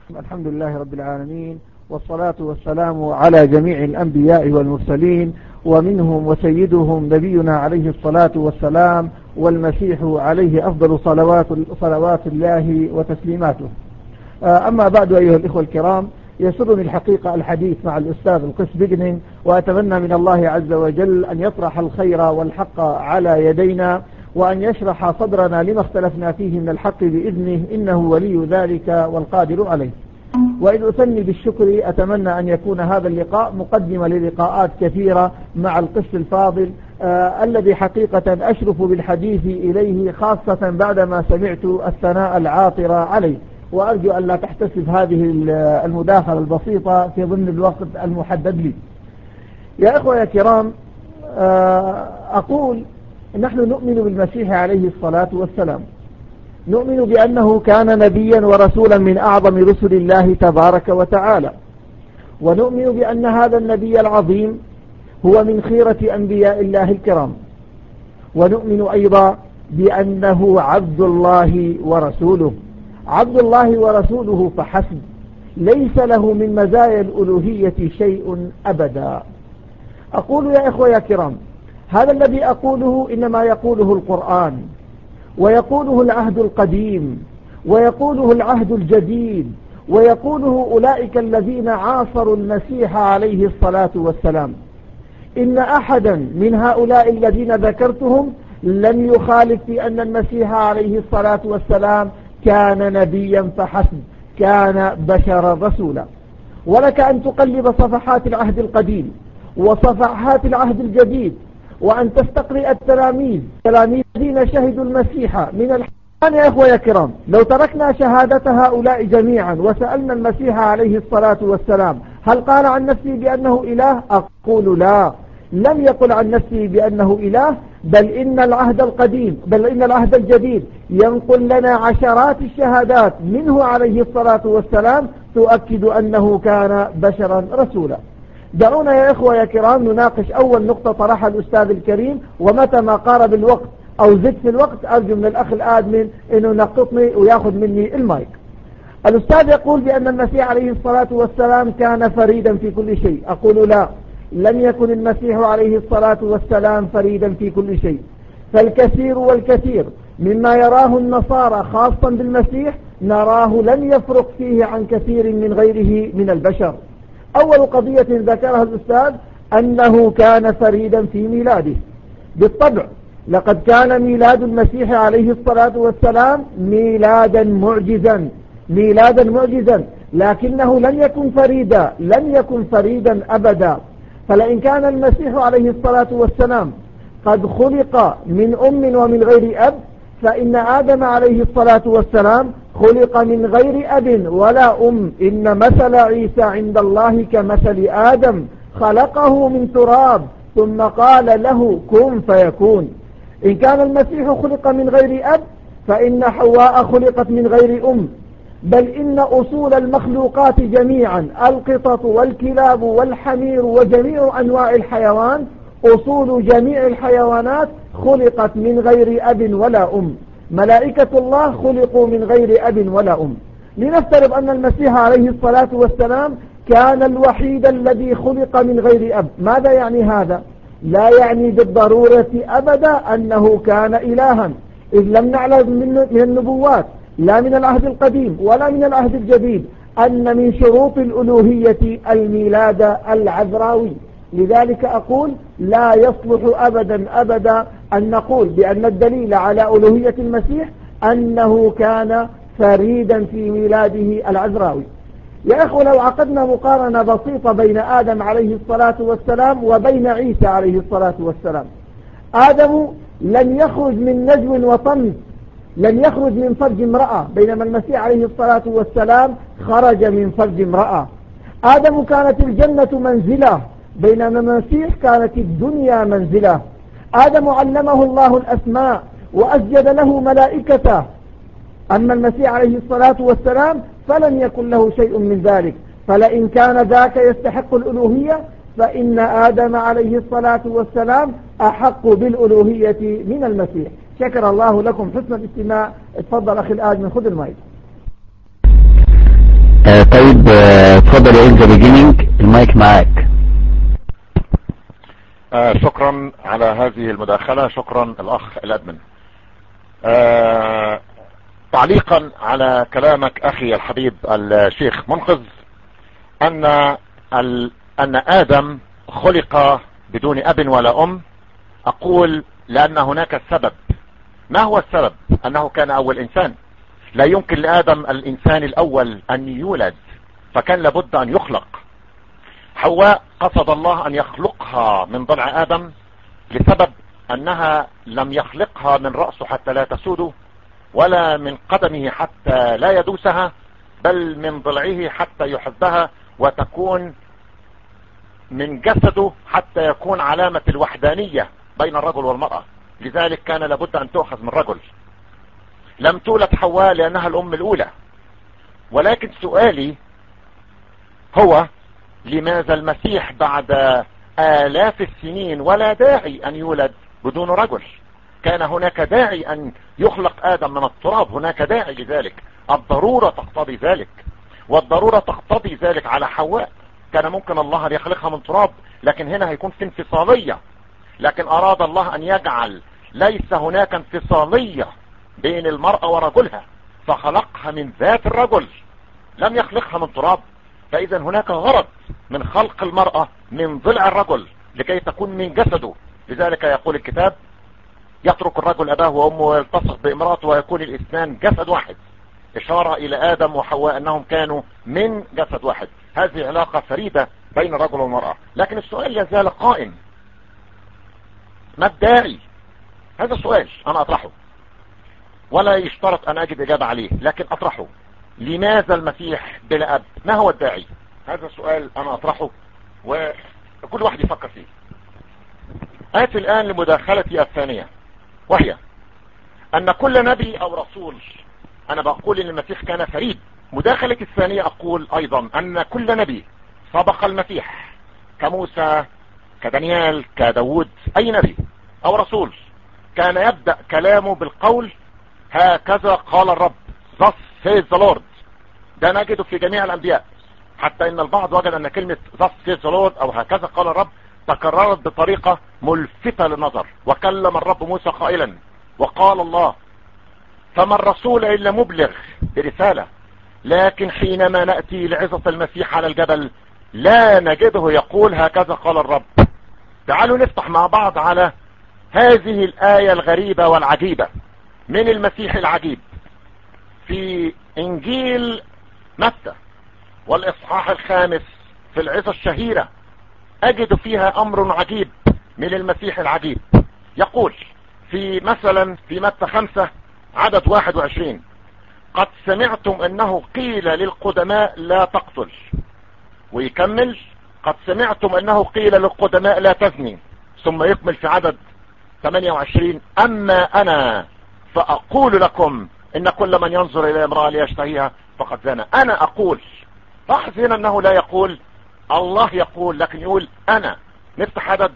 الحمد لله رب العالمين، والصلاة والسلام على جميع الأنبياء والمرسلين، ومنهم وسيدهم نبينا عليه الصلاة والسلام، والمسيح عليه أفضل صلوات الله وتسليماته. أما بعد، أيها الإخوة الكرام، يسرني الحقيقة الحديث مع الأستاذ القس بجنن، وأتمنى من الله عز وجل أن يطرح الخير والحق على يدينا، وأن يشرح صدرنا لما اختلفنا فيه من الحق بإذنه، إنه ولي ذلك والقادر عليه. وإذ أثني بالشكر، أتمنى أن يكون هذا اللقاء مقدمة للقاءات كثيرة مع القس الفاضل الذي حقيقة أشرف بالحديث إليه، خاصة بعدما سمعت الثناء العاطر عليه، وأرجو أن لا تحتسب هذه المداخلة البسيطة في ضمن الوقت المحدد لي. يا إخوة يا كرام، أقول نحن نؤمن بالمسيح عليه الصلاة والسلام، نؤمن بأنه كان نبيا ورسولا من أعظم رسل الله تبارك وتعالى، ونؤمن بأن هذا النبي العظيم هو من خيرة أنبياء الله الكرام، ونؤمن أيضا بأنه عبد الله ورسوله، عبد الله ورسوله فحسب، ليس له من مزايا الألوهية شيء أبدا. أقول يا إخوة يا كرام، هذا الذي أقوله إنما يقوله القرآن، ويقوله العهد القديم، ويقوله العهد الجديد، ويقوله أولئك الذين عاصروا المسيح عليه الصلاة والسلام. إن أحدا من هؤلاء الذين ذكرتهم لم يخالف في أن المسيح عليه الصلاة والسلام كان نبيا فحسب، كان بشرا رسولا. ولك أن تقلب صفحات العهد القديم وصفحات العهد الجديد، وأن تستقرئ التلاميذ الذين شهدوا المسيح من الحيوان. يا إخوة يا كرام، لو تركنا شهادة هؤلاء جميعا وسألنا المسيح عليه الصلاة والسلام هل قال عن نفسه بأنه إله؟ أقول لا، لم يقل عن نفسه بأنه إله، بل إن العهد الجديد ينقل لنا عشرات الشهادات منه عليه الصلاة والسلام تؤكد أنه كان بشرا رسولا. دعونا يا إخوة يا كرام نناقش أول نقطة طرحها الأستاذ الكريم، ومتى ما قارب الوقت أو زد في الوقت أرجو من الأخ الآدمن أنه ينقطني ويأخذ مني المايك. الأستاذ يقول بأن المسيح عليه الصلاة والسلام كان فريدا في كل شيء. أقول لا، لم يكن المسيح عليه الصلاة والسلام فريدا في كل شيء، فالكثير والكثير مما يراه النصارى خاصا بالمسيح نراه لم يفرق فيه عن كثير من غيره من البشر. أول قضية ذكرها الأستاذ أنه كان فريدا في ميلاده. بالطبع لقد كان ميلاد المسيح عليه الصلاة والسلام ميلادا معجزا، لكنه لم يكن فريدا أبدا. فلئن كان المسيح عليه الصلاة والسلام قد خلق من أم ومن غير أب، فإن آدم عليه الصلاة والسلام خلق من غير أب ولا أم. إن مثل عيسى عند الله كمثل آدم، خلقه من تراب ثم قال له كن فيكون. إن كان المسيح خلق من غير أب، فإن حواء خلقت من غير أم. بل إن أصول المخلوقات جميعا، القطط والكلاب والحمير وجميع أنواع الحيوان، أصول جميع الحيوانات خلقت من غير أب ولا أم. ملائكة الله خلقوا من غير أب ولا أم. لنفترض أن المسيح عليه الصلاة والسلام كان الوحيد الذي خلق من غير أب. ماذا يعني هذا؟ لا يعني بالضرورة أبدا أنه كان إلها، إذ لم نعلم من النبوات لا من العهد القديم ولا من العهد الجديد أن من شروط الألوهية الميلاد العذراوي. لذلك أقول لا يصلح أبدا أن نقول بأن الدليل على ألوهية المسيح أنه كان فريدا في ميلاده العذراوي. يا أخوة، لو عقدنا مقارنة بسيطة بين آدم عليه الصلاة والسلام وبين عيسى عليه الصلاة والسلام، آدم لم يخرج من نجو وطمس، لم يخرج من فرج امرأة، بينما المسيح عليه الصلاة والسلام خرج من فرج امرأة. آدم كانت الجنة منزله، بينما المسيح كانت الدنيا منزله. آدم علمه الله الأسماء وأسجد له ملائكته، أما المسيح عليه الصلاة والسلام فلم يكن له شيء من ذلك. فلئن كان ذاك يستحق الألوهية، فإن آدم عليه الصلاة والسلام أحق بالألوهية من المسيح. شكر الله لكم حسن الاستماع. اتفضل أخي الآدمن، خذ المايك. طيب اتفضل يا إنزا بيجينينج، المايك معاك. شكرا على هذه المداخلة، شكرا الأخ الأدمن. تعليقا على كلامك أخي الحبيب الشيخ منقذ أن آدم خلق بدون أب ولا أم، أقول لأن هناك سبب. ما هو السبب؟ أنه كان أول إنسان، لا يمكن لآدم الإنسان الأول أن يولد، فكان لابد أن يخلق. حواء قصد الله أن يخلقها من ضلع آدم لسبب أنها لم يخلقها من رأسه حتى لا تسوده، ولا من قدمه حتى لا يدوسها، بل من ضلعه حتى يحبها وتكون من جسده حتى يكون علامة الوحدانية بين الرجل والمرأة. لذلك كان لابد أن تؤخذ من رجل. لم تولد حواء لأنها الأم الأولى. ولكن سؤالي هو لماذا المسيح بعد آلاف السنين ولا داعي أن يولد بدون رجل؟ كان هناك داعي أن يخلق آدم من التراب، هناك داعي لذلك، الضرورة تقتضي ذلك، والضرورة تقتضي ذلك على حواء. كان ممكن الله أن يخلقها من تراب، لكن هنا هيكون في انفصالية. لكن أراد الله أن يجعل ليس هناك انفصالية بين المرأة ورجلها، فخلقها من ذات الرجل، لم يخلقها من تراب. فإذا هناك غرض من خلق المرأة من ضلع الرجل لكي تكون من جسده. لذلك يقول الكتاب: يترك الرجل أباه وأمه ويلتصق بامرأته ويكون الاثنان جسد واحد، إشارة إلى آدم وحواء أنهم كانوا من جسد واحد. هذه علاقة فريدة بين الرجل والمرأة. لكن السؤال يزال قائم: ما الداعي؟ هذا السؤال أنا أطرحه، ولا يشترط أن أجد إجابة عليه، لكن أطرحه. لماذا المسيح بلا أب؟ ما هو الداعي؟ هذا السؤال أنا أطرحه وكل واحد يفكر فيه. آتي الآن لمداخلتي الثانية، وهي أن كل نبي أو رسول، أنا بقول أن المسيح كان فريد. مداخلتي الثانية أقول أيضا أن كل نبي سبق المسيح، كموسى، كدانيال، كداود، أي نبي أو رسول كان يبدأ كلامه بالقول: هكذا قال الرب، thus says the Lord. ده نجده في جميع الأنبياء، حتى إن البعض وجد أن كلمة thus says the Lord أو هكذا قال الرب تكررت بطريقة ملفتة للنظر. وكلم الرب موسى قائلا: وقال الله. فما الرسول إلا مبلغ برسالة. لكن حينما نأتي لعظة المسيح على الجبل لا نجده يقول هكذا قال الرب. تعالوا نفتح مع بعض على هذه الآية الغريبة والعجيبة من المسيح العجيب في إنجيل متى والإصحاح 5 في العظة الشهيرة. أجد فيها أمر عجيب من المسيح العجيب. يقول في مثلا في متى 5 عدد 21: قد سمعتم أنه قيل للقدماء لا تقتل. ويكمل: قد سمعتم أنه قيل للقدماء لا تزني. ثم يكمل في عدد 28: أما أنا فأقول لكم إن كل من ينظر إلى امرأة ليشتهيها فقد زنى. أنا أقول. لاحظ هنا أنه لا يقول الله يقول، لكن يقول أنا. نفتح عدد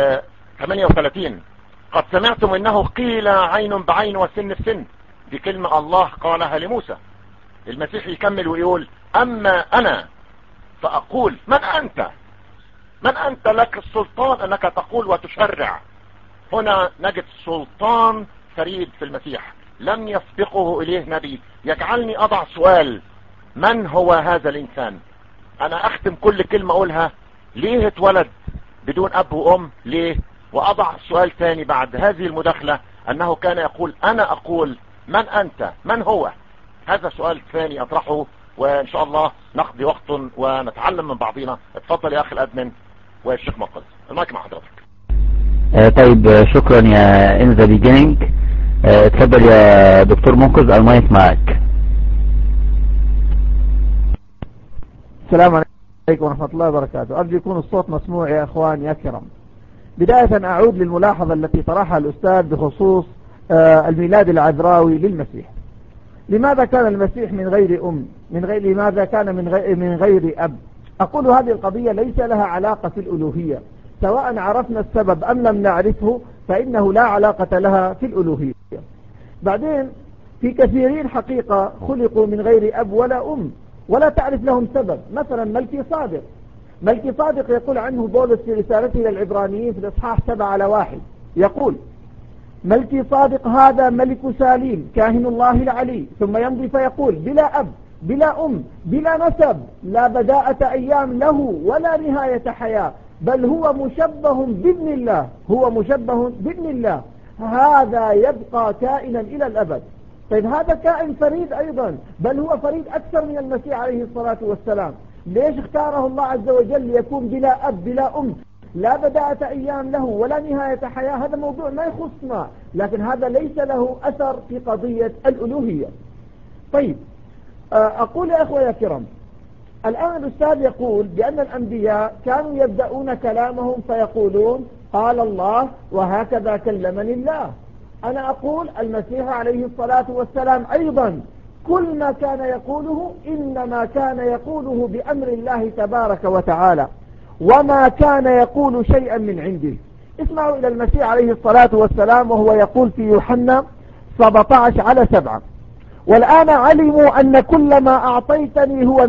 38: قد سمعتم أنه قيل عين بعين وسن بسن. دي كلمة الله قالها لموسى. المسيح يكمل ويقول: أما أنا فأقول. من أنت؟ من أنت لك السلطان أنك تقول وتشرع؟ هنا نجد سلطان فريد في المسيح لم يسبقه إليه نبي. يجعلني أضع سؤال: من هو هذا الإنسان؟ أنا أختم كل كلمة أقولها: ليه اتولد بدون أب وأم؟ ليه؟ وأضع سؤال ثاني بعد هذه المداخلة، أنه كان يقول: أنا أقول. من أنت؟ من هو؟ هذا سؤال ثاني أطرحه، وإن شاء الله نقضي وقت ونتعلم من بعضنا. اتفضل يا أخي الأدمن والشيخ منقذ، المايك مع حضرتك. طيب شكرا يا إنزا بيجينينج. اتفضل يا دكتور منقذ، المايك معك. السلام عليكم ورحمة الله وبركاته. أرجو يكون الصوت مسموع يا أخوان يا كرام. بداية أعود للملاحظة التي طرحها الأستاذ بخصوص الميلاد العذراوي للمسيح. لماذا كان المسيح من غير أم؟ لماذا كان من غير أب؟ أقول هذه القضية ليس لها علاقة في الألوهية، سواء عرفنا السبب أم لم نعرفه فإنه لا علاقة لها في الألوهية. بعدين في كثيرين حقيقة خلقوا من غير أب ولا أم، ولا تعرف لهم سبب. مثلا ملكي صادق يقول عنه بولس في رسالته إلى العبرانيين في الإصحاح 7:1 يقول: ملكي صادق هذا ملك ساليم كاهن الله العلي. ثم يمضي فيقول: بلا أب بلا أم بلا نسب، لا بداءة أيام له ولا نهاية حياة، بل هو مشبه بابن الله، هذا يبقى كائنا إلى الأبد. طيب هذا كائن فريد أيضا، بل هو فريد أكثر من المسيح عليه الصلاة والسلام. ليش اختاره الله عز وجل ليكون بلا أب بلا أم، لا بداءة أيام له ولا نهاية حياة؟ هذا موضوع ما يخصنا، لكن هذا ليس له أثر في قضية الألوهية. طيب أقول يا أخوة يا كرام، الآن الأستاذ يقول بأن الأنبياء كانوا يبدأون كلامهم فيقولون قال الله وهكذا كلمني الله. أنا أقول المسيح عليه الصلاة والسلام أيضا كل ما كان يقوله إنما كان يقوله بأمر الله تبارك وتعالى، وما كان يقول شيئا من عنده. اسمعوا إلى المسيح عليه الصلاة والسلام وهو يقول في يوحنا 17:7: والآن علموا أن كل ما أعطيتني هو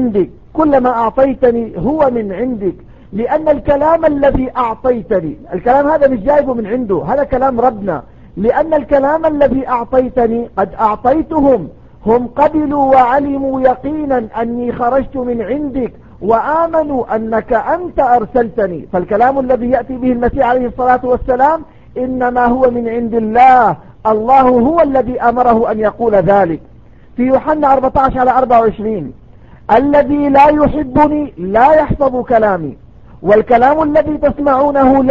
من عندك، لأن الكلام الذي أعطيتني، الكلام هذا مش جايبه من عنده، هذا كلام ربنا، لأن الكلام الذي أعطيتني قد أعطيتهم، هم قبلوا وعلموا يقينا أني خرجت من عندك وآمنوا أنك أنت أرسلتني. فالكلام الذي يأتي به المسيح عليه الصلاة والسلام إنما هو من عند الله، الله هو الذي أمره أن يقول ذلك. في يوحنا 14:24: الذي لا يحبني لا يحفظ كلامي، والكلام الذي تسمعونه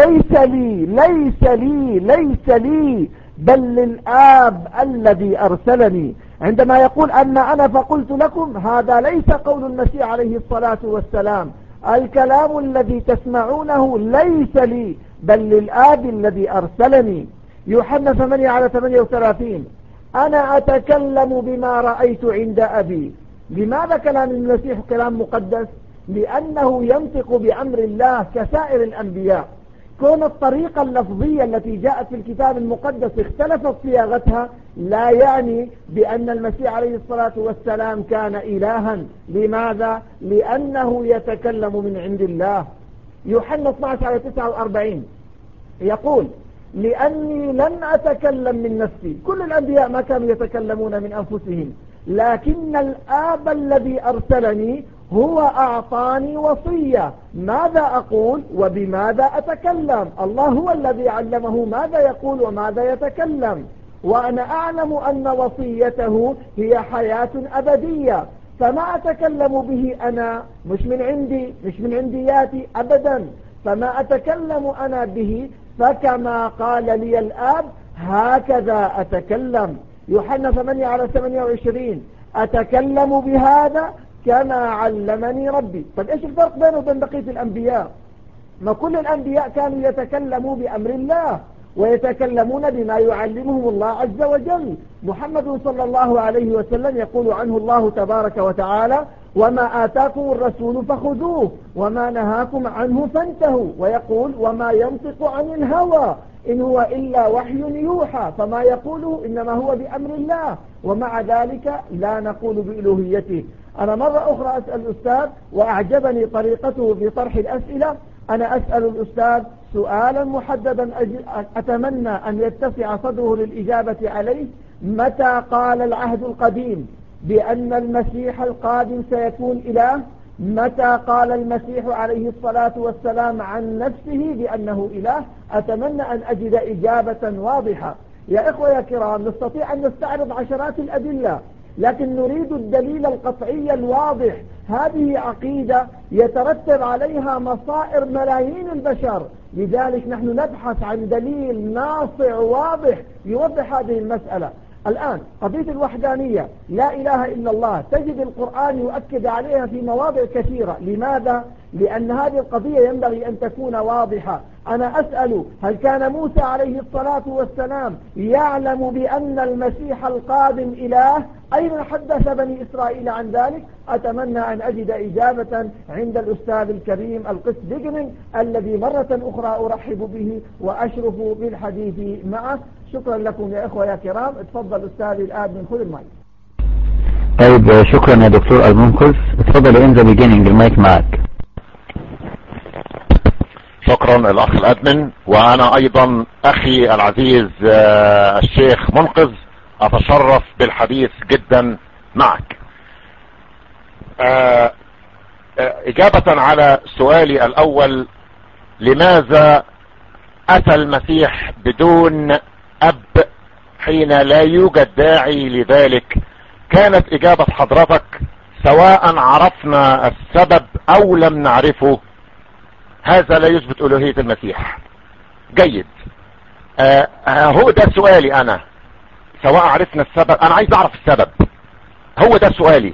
ليس لي بل للآب الذي أرسلني. عندما يقول أنا فقلت لكم، هذا ليس قول المسيح عليه الصلاة والسلام. الكلام الذي تسمعونه ليس لي بل للآب الذي أرسلني. يوحنا 8:38: أنا أتكلم بما رأيت عند أبي. لماذا كلام المسيح كلام مقدس؟ لأنه ينطق بأمر الله كسائر الأنبياء. كون الطريقة اللفظية التي جاءت في الكتاب المقدس اختلفت صياغتها لا يعني بأن المسيح عليه الصلاة والسلام كان إلها. لماذا؟ لأنه يتكلم من عند الله. يوحنا 12:49 يقول: لأني لن أتكلم من نفسي. كل الأنبياء ما كانوا يتكلمون من أنفسهم، لكن الآب الذي أرسلني هو أعطاني وصية ماذا أقول وبماذا أتكلم. الله هو الذي علمه ماذا يقول وماذا يتكلم، وأنا أعلم أن وصيته هي حياة أبدية، فما أتكلم به أنا مش من عندياتي أبدا، فما أتكلم أنا به فكما قال لي الآب هكذا أتكلم. يوحنا 8:28: أتكلم بهذا كما علمني ربي. طيب إيش الفرق بينه وبين بقية الأنبياء؟ ما كل الأنبياء كانوا يتكلموا بأمر الله ويتكلمون بما يعلمهم الله عز وجل. محمد صلى الله عليه وسلم يقول عنه الله تبارك وتعالى: وما آتاكم الرسول فخذوه وما نهاكم عنه فانتهوا. ويقول: وما ينطق عن الهوى إن هو إلا وحي يوحى، فما يقوله إنما هو بأمر الله، ومع ذلك لا نقول بإلوهيته. أنا مرة أخرى أسأل الأستاذ وأعجبني طريقته في طرح الأسئلة. أنا أسأل الأستاذ سؤالا محددا أتمنى أن يتسع صدره للإجابة عليه: متى قال العهد القديم بأن المسيح القادم سيكون إله؟ متى قال المسيح عليه الصلاة والسلام عن نفسه بأنه إله؟ أتمنى أن أجد إجابة واضحة. يا إخوة يا كرام، نستطيع أن نستعرض عشرات الأدلة، لكن نريد الدليل القطعي الواضح. هذه عقيدة يترتب عليها مصائر ملايين البشر، لذلك نحن نبحث عن دليل ناصع واضح يوضح هذه المسألة. الآن قضية الوحدانية لا إله إلا الله تجد القرآن يؤكد عليها في مواضع كثيرة. لماذا؟ لأن هذه القضية ينبغي أن تكون واضحة. أنا أسأل: هل كان موسى عليه الصلاة والسلام يعلم بأن المسيح القادم إله؟ أين حدث بني إسرائيل عن ذلك؟ أتمنى أن أجد إجابة عند الأستاذ الكريم القس ديجنينج الذي مرة أخرى أرحب به وأشرف بالحديث معه. شكرا لكم يا إخوة يا كرام. اتفضل أستاذي الآن من خذ المايك. طيب شكرا يا دكتور المنقذ. اتفضل in the beginning، المايك معك. شكرا الاخ الادمن. وانا ايضا اخي العزيز الشيخ منقذ اتشرف بالحديث جدا معك. اجابة على سؤالي الاول، لماذا اتى المسيح بدون اب حين لا يوجد داعي لذلك؟ كانت اجابة حضرتك سواء عرفنا السبب او لم نعرفه هذا لا يثبت الوهية المسيح. جيد. هو ده سؤالي انا، سواء عرفنا السبب. انا عايز اعرف السبب، هو ده سؤالي.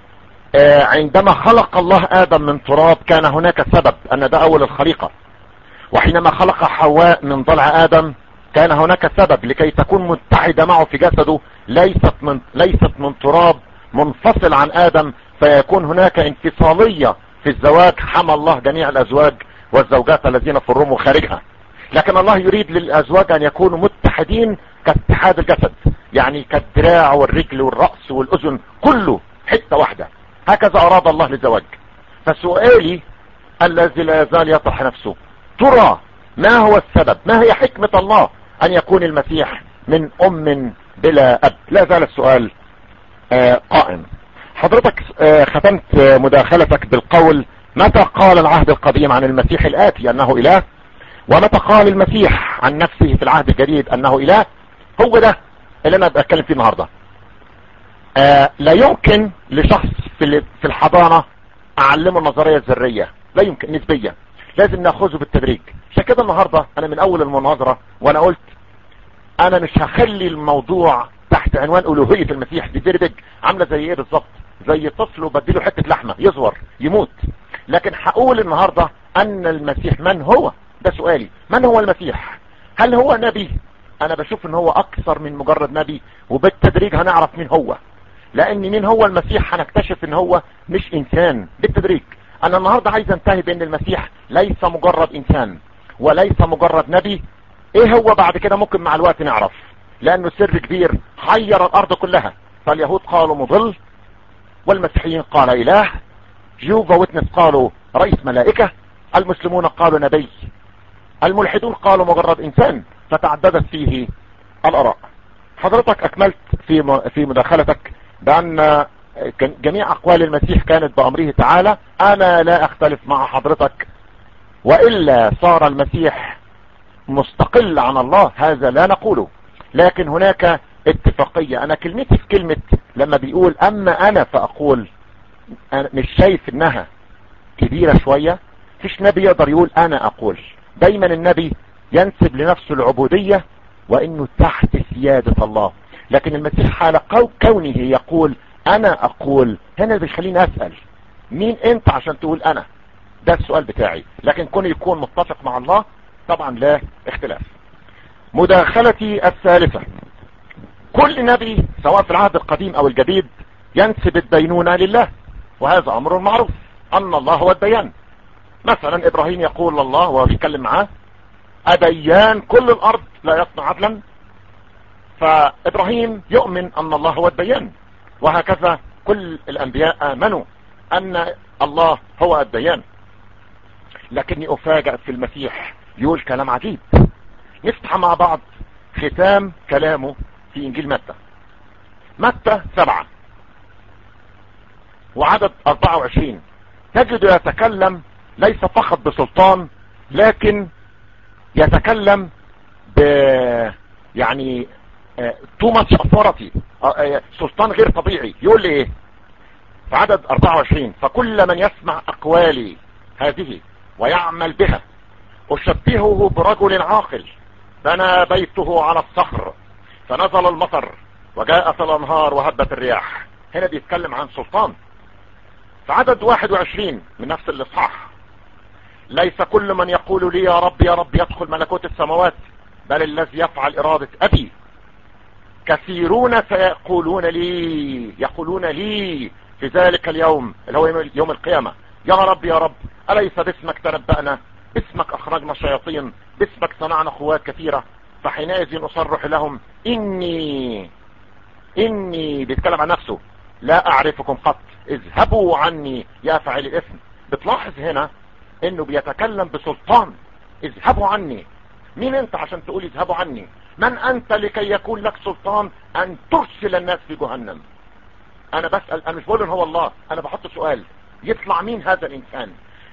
عندما خلق الله ادم من تراب كان هناك سبب، ان ده اول الخليقة. وحينما خلق حواء من ضلع ادم كان هناك سبب لكي تكون متحدة معه في جسده، ليست من تراب منفصل عن ادم، فيكون هناك انفصالية في الزواج. حمى الله جميع الازواج والزوجات الذين في الروم وخارجها، لكن الله يريد للازواج ان يكونوا متحدين كاتحاد الجسد، يعني كالدراع والرجل والرأس والاذن كله حتة واحدة. هكذا اراد الله للزواج. فسؤالي الذي لا يزال يطرح نفسه، ترى ما هو السبب؟ ما هي حكمة الله ان يكون المسيح من ام بلا اب؟ لا زال السؤال قائم. حضرتك ختمت مداخلتك بالقول متى قال العهد القديم عن المسيح الآتي أنه إله، ومتى قال المسيح عن نفسه في العهد الجديد أنه إله؟ هو ده اللي أنا بتكلم فيه النهاردة. لا يمكن لشخص في الحضانة أعلمه النظرية الذرية، لا يمكن، نسبية، لازم نأخذه بالتدريج. عشان كده النهاردة أنا من أول المناظرة وأنا قلت أنا مش هخلي الموضوع تحت عنوان ألوهية المسيح. دي دربج عاملة زي إيه بالظبط؟ زي طفل وبديله حتة لحمة يزور يموت. لكن هقول النهاردة ان المسيح من هو. ده سؤالي، من هو المسيح؟ هل هو نبي؟ انا بشوف ان هو اكثر من مجرد نبي، وبالتدريج هنعرف مين هو. لان مين هو المسيح هنكتشف ان هو مش انسان بالتدريج. انا النهاردة عايز انتهي بان المسيح ليس مجرد انسان وليس مجرد نبي. ايه هو بعد كده ممكن مع الوقت نعرف، لانه سر كبير حير الارض كلها. فاليهود قالوا مضل، والمسيحيين قال اله، جيوفا ويتنس قالوا رئيس ملائكة، المسلمون قالوا نبي، الملحدون قالوا مجرد انسان. فتعددت فيه الاراء. حضرتك اكملت في مداخلتك بان جميع اقوال المسيح كانت بامره تعالى. انا لا اختلف مع حضرتك، والا صار المسيح مستقل عن الله، هذا لا نقوله. لكن هناك اتفاقية. انا كلمتي في كلمة لما بيقول اما انا فاقول، أنا مش شايف انها كبيرة شوية. فيش نبي يقدر يقول انا اقول. دايما النبي ينسب لنفسه العبودية وانه تحت سيادة الله. لكن المسيح حال كونه يقول انا اقول، هنا بيخليني اسأل مين انت عشان تقول انا؟ ده السؤال بتاعي. لكن كونه يكون متفق مع الله طبعا لا اختلاف. مداخلتي الثالثة، كل نبي سواء في العهد القديم او الجديد ينسب الدينونة لله، وهذا امر معروف ان الله هو الديان. مثلا ابراهيم يقول الله وهو بيتكلم معاه اديان كل الارض لا يصنع عدلا، فابراهيم يؤمن ان الله هو الديان. وهكذا كل الانبياء امنوا ان الله هو الديان. لكني افاجأ في المسيح يقول كلام عجيب. نفتح مع بعض ختام كلامه في انجيل متى 7 وعدد 24. تجد يتكلم ليس فقط بسلطان، لكن يتكلم يعني too much authority، سلطان غير طبيعي. يقول لي ايه في عدد 24؟ فكل من يسمع اقوالي هذه ويعمل بها اشبهه برجل عاقل بنى بيته على الصخر، فنزل المطر وجاءت الانهار وهبت الرياح. هنا بيتكلم عن سلطان. في عدد 21 من نفس الاصحاح، ليس كل من يقول لي يا رب يا رب يدخل ملكوت السماوات، بل الذي يفعل ارادة ابي. كثيرون سيقولون لي في ذلك اليوم اللي هو يوم القيامة، يا رب يا رب أليس باسمك تنبأنا، باسمك أخرجنا شياطين، باسمك صنعنا قوات كثيرة. فحينئذ أصرح لهم إني بيتكلم عن نفسه، لا اعرفكم قط اذهبوا عني يا فاعل الاثم. بتلاحظ هنا انه بيتكلم بسلطان. اذهبوا عني. مين انت عشان تقول اذهبوا عني؟ من انت لكي يكون لك سلطان ان ترسل الناس في جهنم؟ انا بسأل، انا مش بقول ان هو الله، انا بحط سؤال يطلع مين هذا الانسان؟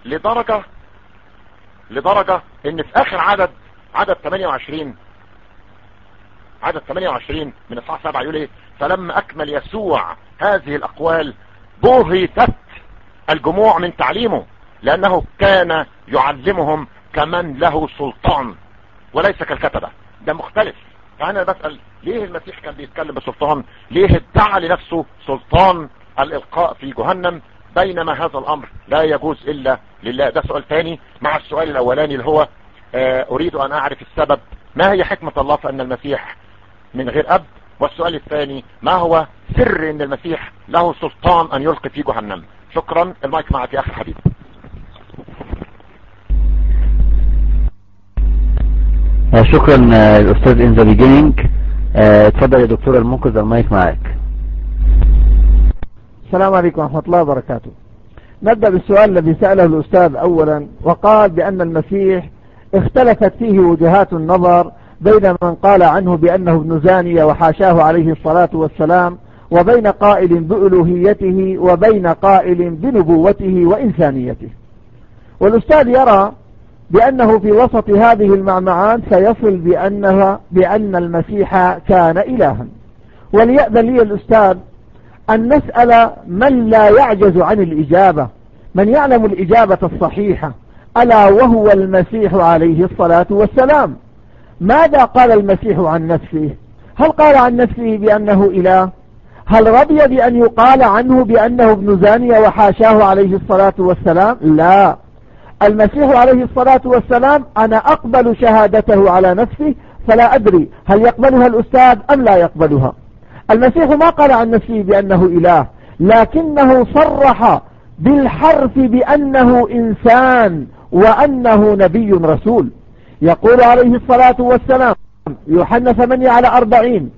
لدرجة ان في اخر عدد 28 من اصحاح 7 يقول ايه؟ فلما اكمل يسوع هذه الاقوال بهتت الجموع من تعليمه لانه كان يعلمهم كمن له سلطان وليس كالكتبة. ده مختلف. فانا بسأل ليه المسيح كان بيتكلم بسلطان؟ ليه ادعى لنفسه سلطان الالقاء في جهنم بينما هذا الامر لا يجوز الا لله؟ ده سؤال ثاني مع السؤال الاولاني اللي هو اريد ان اعرف السبب، ما هي حكمة الله في ان المسيح من غير اب؟ والسؤال الثاني ما هو سر ان المسيح له سلطان ان يلقي في جهنم؟ شكرا. المايك معك يا اخي الحبيب. شكرا الاستاذ ان ذا بيجينينج. اتفضل يا دكتور المنقذ، المايك معك. السلام عليكم ورحمة الله وبركاته. نبدأ بالسؤال الذي سأله الأستاذ أولا، وقال بأن المسيح اختلفت فيه وجهات النظر بين من قال عنه بأنه ابن زانية وحاشاه عليه الصلاة والسلام، وبين قائل بألوهيته وبين قائل بنبوته وإنسانيته. والأستاذ يرى بأنه في وسط هذه المعمعان سيصل بأن المسيح كان إلها. وليأذن لي الأستاذ أن نسأل من لا يعجز عن الإجابة، من يعلم الإجابة الصحيحة، ألا وهو المسيح عليه الصلاة والسلام. ماذا قال المسيح عن نفسه؟ هل قال عن نفسه بأنه إله؟ هل رضي بأن يقال عنه بأنه ابن زانية وحاشاه عليه الصلاة والسلام؟ لا. المسيح عليه الصلاة والسلام أنا أقبل شهادته على نفسه، فلا أدري هل يقبلها الأستاذ أم لا يقبلها. المسيح ما قال عن نفسه بأنه إله، لكنه صرح بالحرف بأنه إنسان وأنه نبي رسول. يقول عليه الصلاة والسلام يوحنا 8:40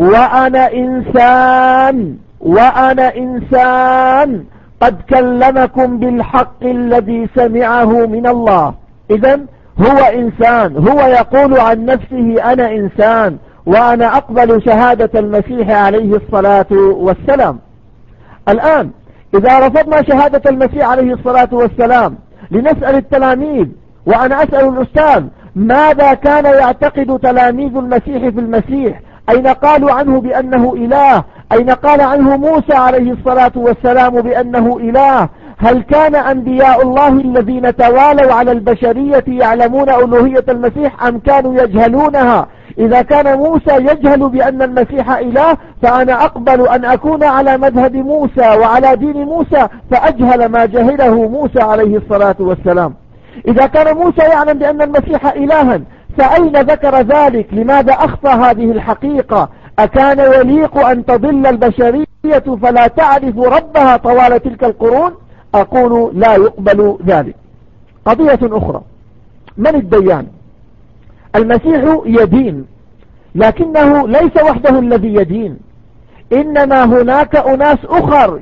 وأنا إنسان قد كلمكم بالحق الذي سمعه من الله. إذن هو إنسان، هو يقول عن نفسه أنا إنسان، وأنا أقبل شهادة المسيح عليه الصلاة والسلام. الآن إذا رفضنا شهادة المسيح عليه الصلاة والسلام لنسأل التلاميذ، وأنا أسأل الأستاذ ماذا كان يعتقد تلاميذ المسيح في المسيح؟ أين قالوا عنه بأنه إله؟ أين قال عنه موسى عليه الصلاة والسلام بأنه إله؟ هل كان أنبياء الله الذين توالوا على البشرية يعلمون ألوهية المسيح أم كانوا يجهلونها؟ إذا كان موسى يجهل بأن المسيح إله، فأنا أقبل أن أكون على مذهب موسى وعلى دين موسى فأجهل ما جهله موسى عليه الصلاة والسلام. إذا كان موسى يعلم بأن المسيح إلها، فأين ذكر ذلك؟ لماذا أخفى هذه الحقيقة؟ أكان يليق أن تضل البشرية فلا تعرف ربها طوال تلك القرون؟ أقول لا يقبل ذلك. قضية أخرى، من الديان؟ المسيح يدين، لكنه ليس وحده الذي يدين، إنما هناك أناس أخر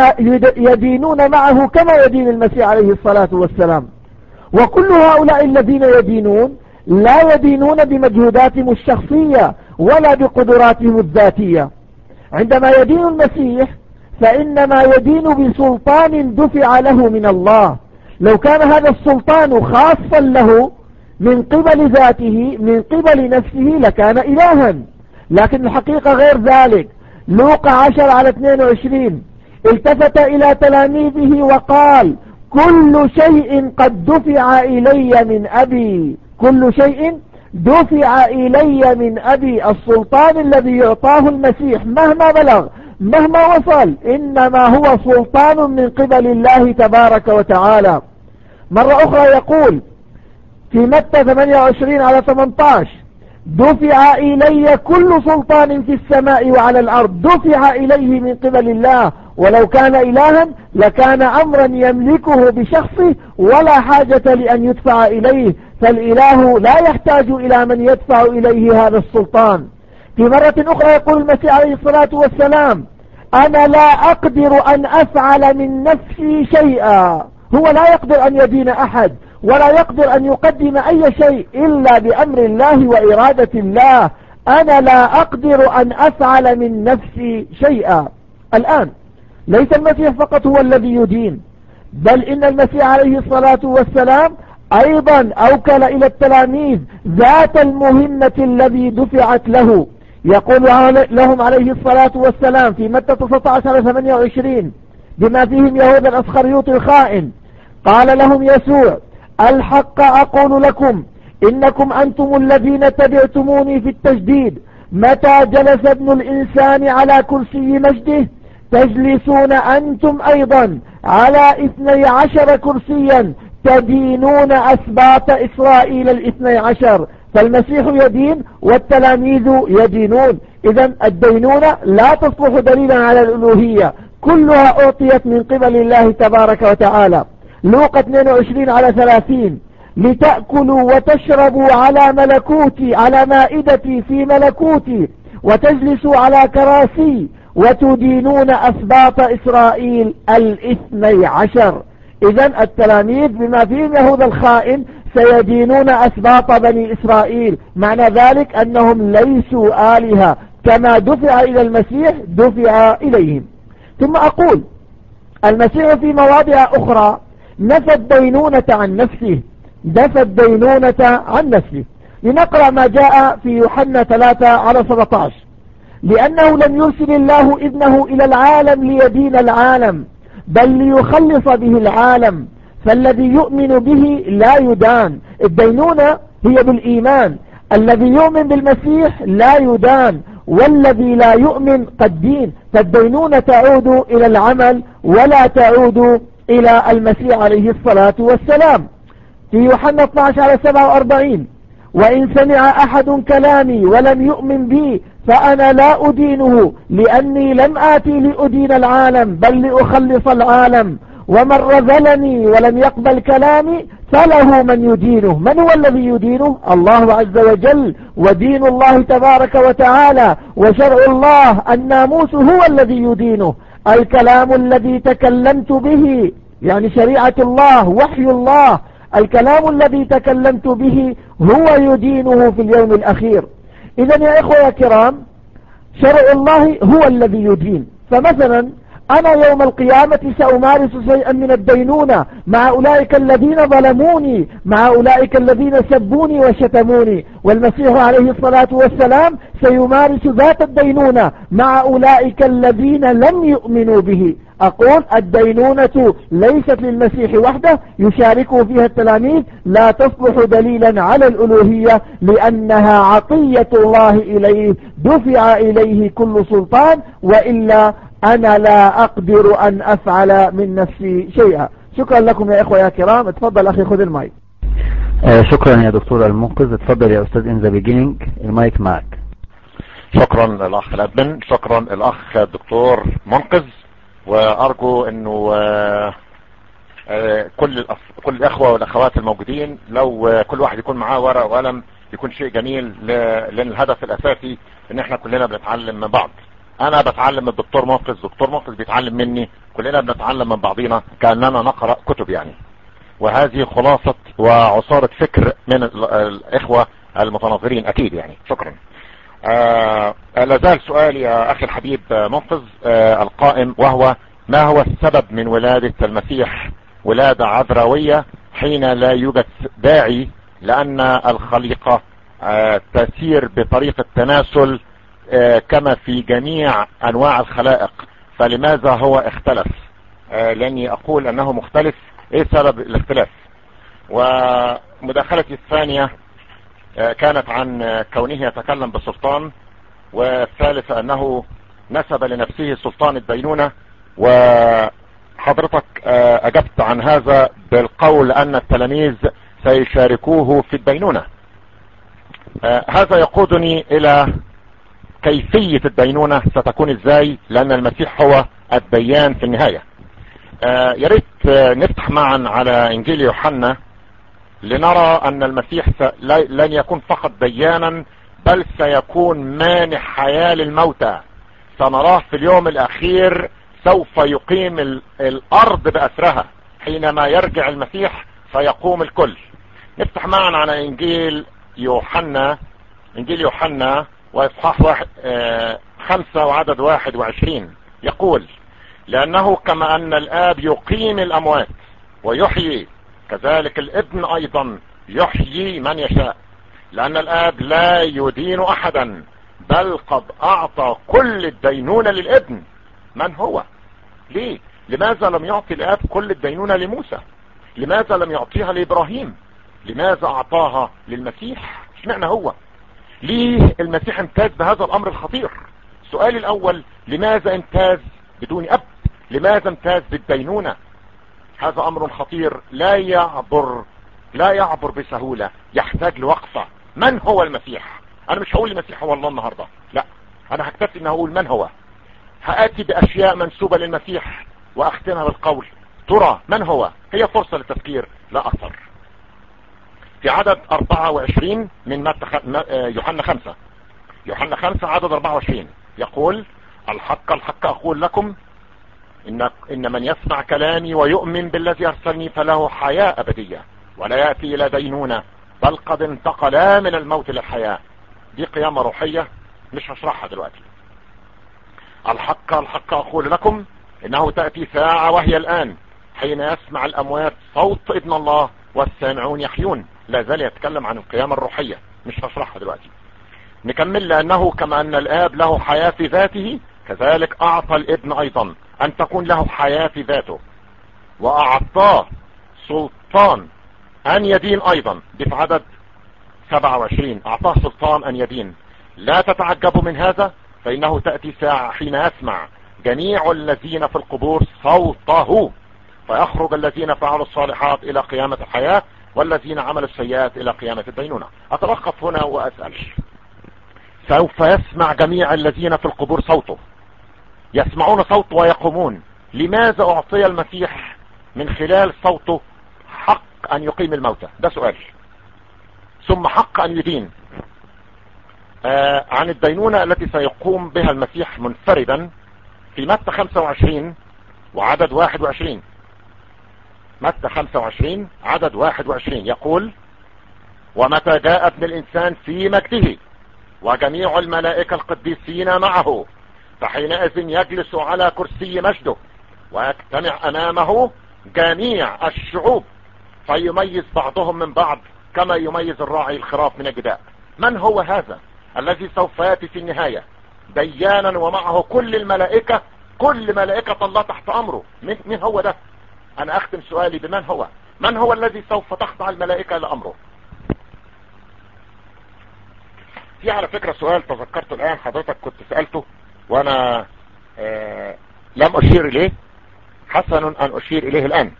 يدينون معه كما يدين المسيح عليه الصلاة والسلام. وكل هؤلاء الذين يدينون لا يدينون بمجهوداتهم الشخصية ولا بقدراتهم الذاتية. عندما يدين المسيح فإنما يدين بسلطان دفع له من الله. لو كان هذا السلطان خاصا له من قبل ذاته من قبل نفسه لكان إلها، لكن الحقيقة غير ذلك. لوقا 10:22 التفت إلى تلاميذه وقال كل شيء قد دفع إلي من أبي. كل شيء دفع إلي من أبي. السلطان الذي يعطاه المسيح مهما بلغ مهما وصل إنما هو سلطان من قبل الله تبارك وتعالى. مرة أخرى يقول في متى 28:18 دفع إلي كل سلطان في السماء وعلى الأرض. دفع إليه من قبل الله، ولو كان إلها لكان أمرا يملكه بشخصه ولا حاجة لأن يدفع إليه، فالإله لا يحتاج إلى من يدفع إليه هذا السلطان. في مرة أخرى يقول المسيح عليه الصلاة والسلام أنا لا أقدر أن أفعل من نفسي شيئا. هو لا يقدر أن يدين أحد ولا يقدر أن يقدم أي شيء إلا بأمر الله وإرادة الله. أنا لا أقدر أن أفعل من نفسي شيئا. الآن ليس المسيح فقط هو الذي يدين، بل إن المسيح عليه الصلاة والسلام أيضا أوكل إلى التلاميذ ذات المهمة الذي دفعت له. يقول لهم عليه الصلاة والسلام في متى 19:28 بما فيهم يهوذا الأسخريوطي الخائن، قال لهم يسوع: الحق أقول لكم إنكم أنتم الذين تبعتموني في التجديد، متى جلس ابن الإنسان على كرسي مجده تجلسون أنتم أيضا على 12 كرسيا تدينون أسباط إسرائيل 12. فالمسيح يدين والتلاميذ يدينون. إذن الدينونة لا تصبح دليلا على الألوهية، كلها أعطيت من قبل الله تبارك وتعالى. لوقا 22:30 لتأكلوا وتشربوا على ملكوتي، على مائدتي في ملكوتي، وتجلسوا على كراسي وتدينون أسباط إسرائيل 12. إذن التلاميذ بما فيهم يهوذا الخائن سيدينون أسباط بني إسرائيل. معنى ذلك أنهم ليسوا آلهة، كما دفع إلى المسيح دفع إليهم. ثم أقول المسيح في مواضع أخرى نفى الدينونة عن نفسه، نفى الدينونة عن نفسه. لنقرأ ما جاء في يوحنا 3:17: لأنه لم يرسل الله ابنه إلى العالم ليدين العالم، بل ليخلص به العالم، فالذي يؤمن به لا يدان. الدينونة هي بالإيمان، الذي يؤمن بالمسيح لا يدان، والذي لا يؤمن قد دين. فالدينونة تعود إلى العمل ولا تعود إلى المسيح عليه الصلاة والسلام. في يوحنا 12:47: وإن سمع أحد كلامي ولم يؤمن بي فأنا لا أدينه، لأني لم آتي لأدين العالم بل لأخلص العالم، ومن رذلني ولم يقبل كلامي فله من يدينه. من هو الذي يدينه؟ الله عز وجل، ودين الله تبارك وتعالى وشرع الله الناموس هو الذي يدينه. الكلام الذي تكلمت به، يعني شريعة الله وحي الله، الكلام الذي تكلمت به هو يدينه في اليوم الأخير. إذن يا إخوة يا كرام، شرع الله هو الذي يدين. فمثلا أنا يوم القيامة سأمارس شيئا من الدينونة مع أولئك الذين ظلموني، مع أولئك الذين سبوني وشتموني، والمسيح عليه الصلاة والسلام سيمارس ذات الدينونة مع أولئك الذين لم يؤمنوا به. أقول الدينونة ليست للمسيح وحده، يشاركه فيها التلاميذ، لا تصبح دليلا على الألوهية، لأنها عطية الله إليه، دفع إليه كل سلطان، وإلا أنا لا أقدر أن أفعل من نفسي شيئا. شكرا لكم يا إخوة يا كرام. اتفضل أخي، خذ المايك. شكرا يا دكتور المنقذ. اتفضل يا أستاذ إن ذا بيجينينج، المايك معك. شكرا الأخ الأدمن، شكرا الأخ الدكتور منقذ. وأرجو أنه كل الأخوة والأخوات الموجودين لو كل واحد يكون معاه ورقة وقلم يكون شيء جميل، لأن الهدف الأساسي أن احنا كلنا بنتعلم من بعض. انا بتعلم من الدكتور منقذ، دكتور منقذ بيتعلم مني، كلنا بنتعلم من بعضنا كأننا نقرأ كتب يعني. وهذه خلاصة وعصارة فكر من الإخوة المتناظرين أكيد يعني. شكرا. لازال سؤال يا أخي الحبيب منقذ القائم، وهو: ما هو السبب من ولادة المسيح ولادة عذراوية حين لا يوجد داعي، لأن الخليقة تسير بطريقة تناسل كما في جميع أنواع الخلائق، فلماذا هو اختلف؟ لأني أقول أنه مختلف. إيه سبب الاختلاف؟ ومداخلتي الثانية كانت عن كونه يتكلم بسلطان، والثالثة أنه نسب لنفسه سلطان الدينونة، وحضرتك أجبت عن هذا بالقول أن التلاميذ سيشاركوه في الدينونة. هذا يقودني إلى كيفية الدينونة ستكون ازاي، لأن المسيح هو الديان في النهاية. يا ريت نفتح معا على إنجيل يوحنا لنرى أن المسيح لن يكون فقط ديانا، بل سيكون مانح حياة للموتى. سنراه في اليوم الاخير سوف يقيم الارض باسرها. حينما يرجع المسيح سيقوم الكل. نفتح معنا على انجيل يوحنا واصحاح 5 وعدد 21. يقول: لانه كما ان الاب يقيم الاموات ويحيي، كذلك الابن ايضا يحيي من يشاء، لان الاب لا يدين احدا بل قد اعطى كل الدينونة للابن. من هو؟ ليه؟ لماذا لم يعطي الاب كل الدينونة لموسى؟ لماذا لم يعطيها لابراهيم؟ لماذا اعطاها للمسيح؟ اشمعنى هو؟ ليه المسيح امتاز بهذا الامر الخطير؟ سؤالي الاول: لماذا امتاز بدون اب؟ لماذا امتاز بالدينونة؟ هذا امر خطير لا يعبر بسهولة، يحتاج لوقفة. من هو المسيح؟ انا مش هقول المسيح هو الله النهاردة، لا، انا هكتفي ان اقول من هو. هاتي باشياء منسوبة للمسيح واختمها بالقول: ترى من هو؟ هي فرصة للتفكير لا اكثر. في عدد 24 من يوحنا 5 عدد 24 يقول: الحق الحق اقول لكم ان من يسمع كلامي ويؤمن بالذي ارسلني فله حياة ابدية ولا يأتي الى دينونة بل قد انتقل من الموت للحياة. دي قيامة روحية مش هشرحها دلوقتي. الحق الحق اقول لكم انه تأتي ساعة وهي الان حين يسمع الاموات صوت ابن الله والسامعون يحيون. لا زال يتكلم عن القيامة الروحية، مش هشرحها دلوقتي. نكمل: لانه كما ان الاب له حياة في ذاته كذلك اعطى الابن ايضا ان تكون له حياة في ذاته، واعطاه سلطان ان يدين ايضا. دي في عدد 27. اعطاه سلطان ان يدين. لا تتعجبوا من هذا، فانه تأتي ساعة حين يسمع جميع الذين في القبور صوته، فيخرج الذين فعلوا الصالحات الى قيامة الحياة والذين عملوا السيئات الى قيامة الدينونة. اتوقف هنا واسأل: سوف يسمع جميع الذين في القبور صوته، يسمعون صوته ويقومون. لماذا اعطي المسيح من خلال صوته حق ان يقيم الموتى؟ ده سؤال. ثم حق ان يدين. عن الدينونة التي سيقوم بها المسيح منفردا في متى 25 وعدد 21. متى 25 عدد 21 يقول: ومتى جاء ابن الانسان في مجده وجميع الملائكة القديسين معه فحينئذ يجلس على كرسي مجده ويجتمع امامه جميع الشعوب فيميز بعضهم من بعض كما يميز الراعي الخراف من الجداء. من هو هذا الذي سوف يأتي في النهاية ديانا ومعه كل ملائكة الله تحت امره؟ من هو ده؟ انا اختم سؤالي بمن هو. من هو الذي سوف تخضع الملائكة لامره؟ في على فكرة سؤال تذكرته الان، حضرتك كنت سألته وانا لم اشير اليه، حسن ان اشير اليه الان.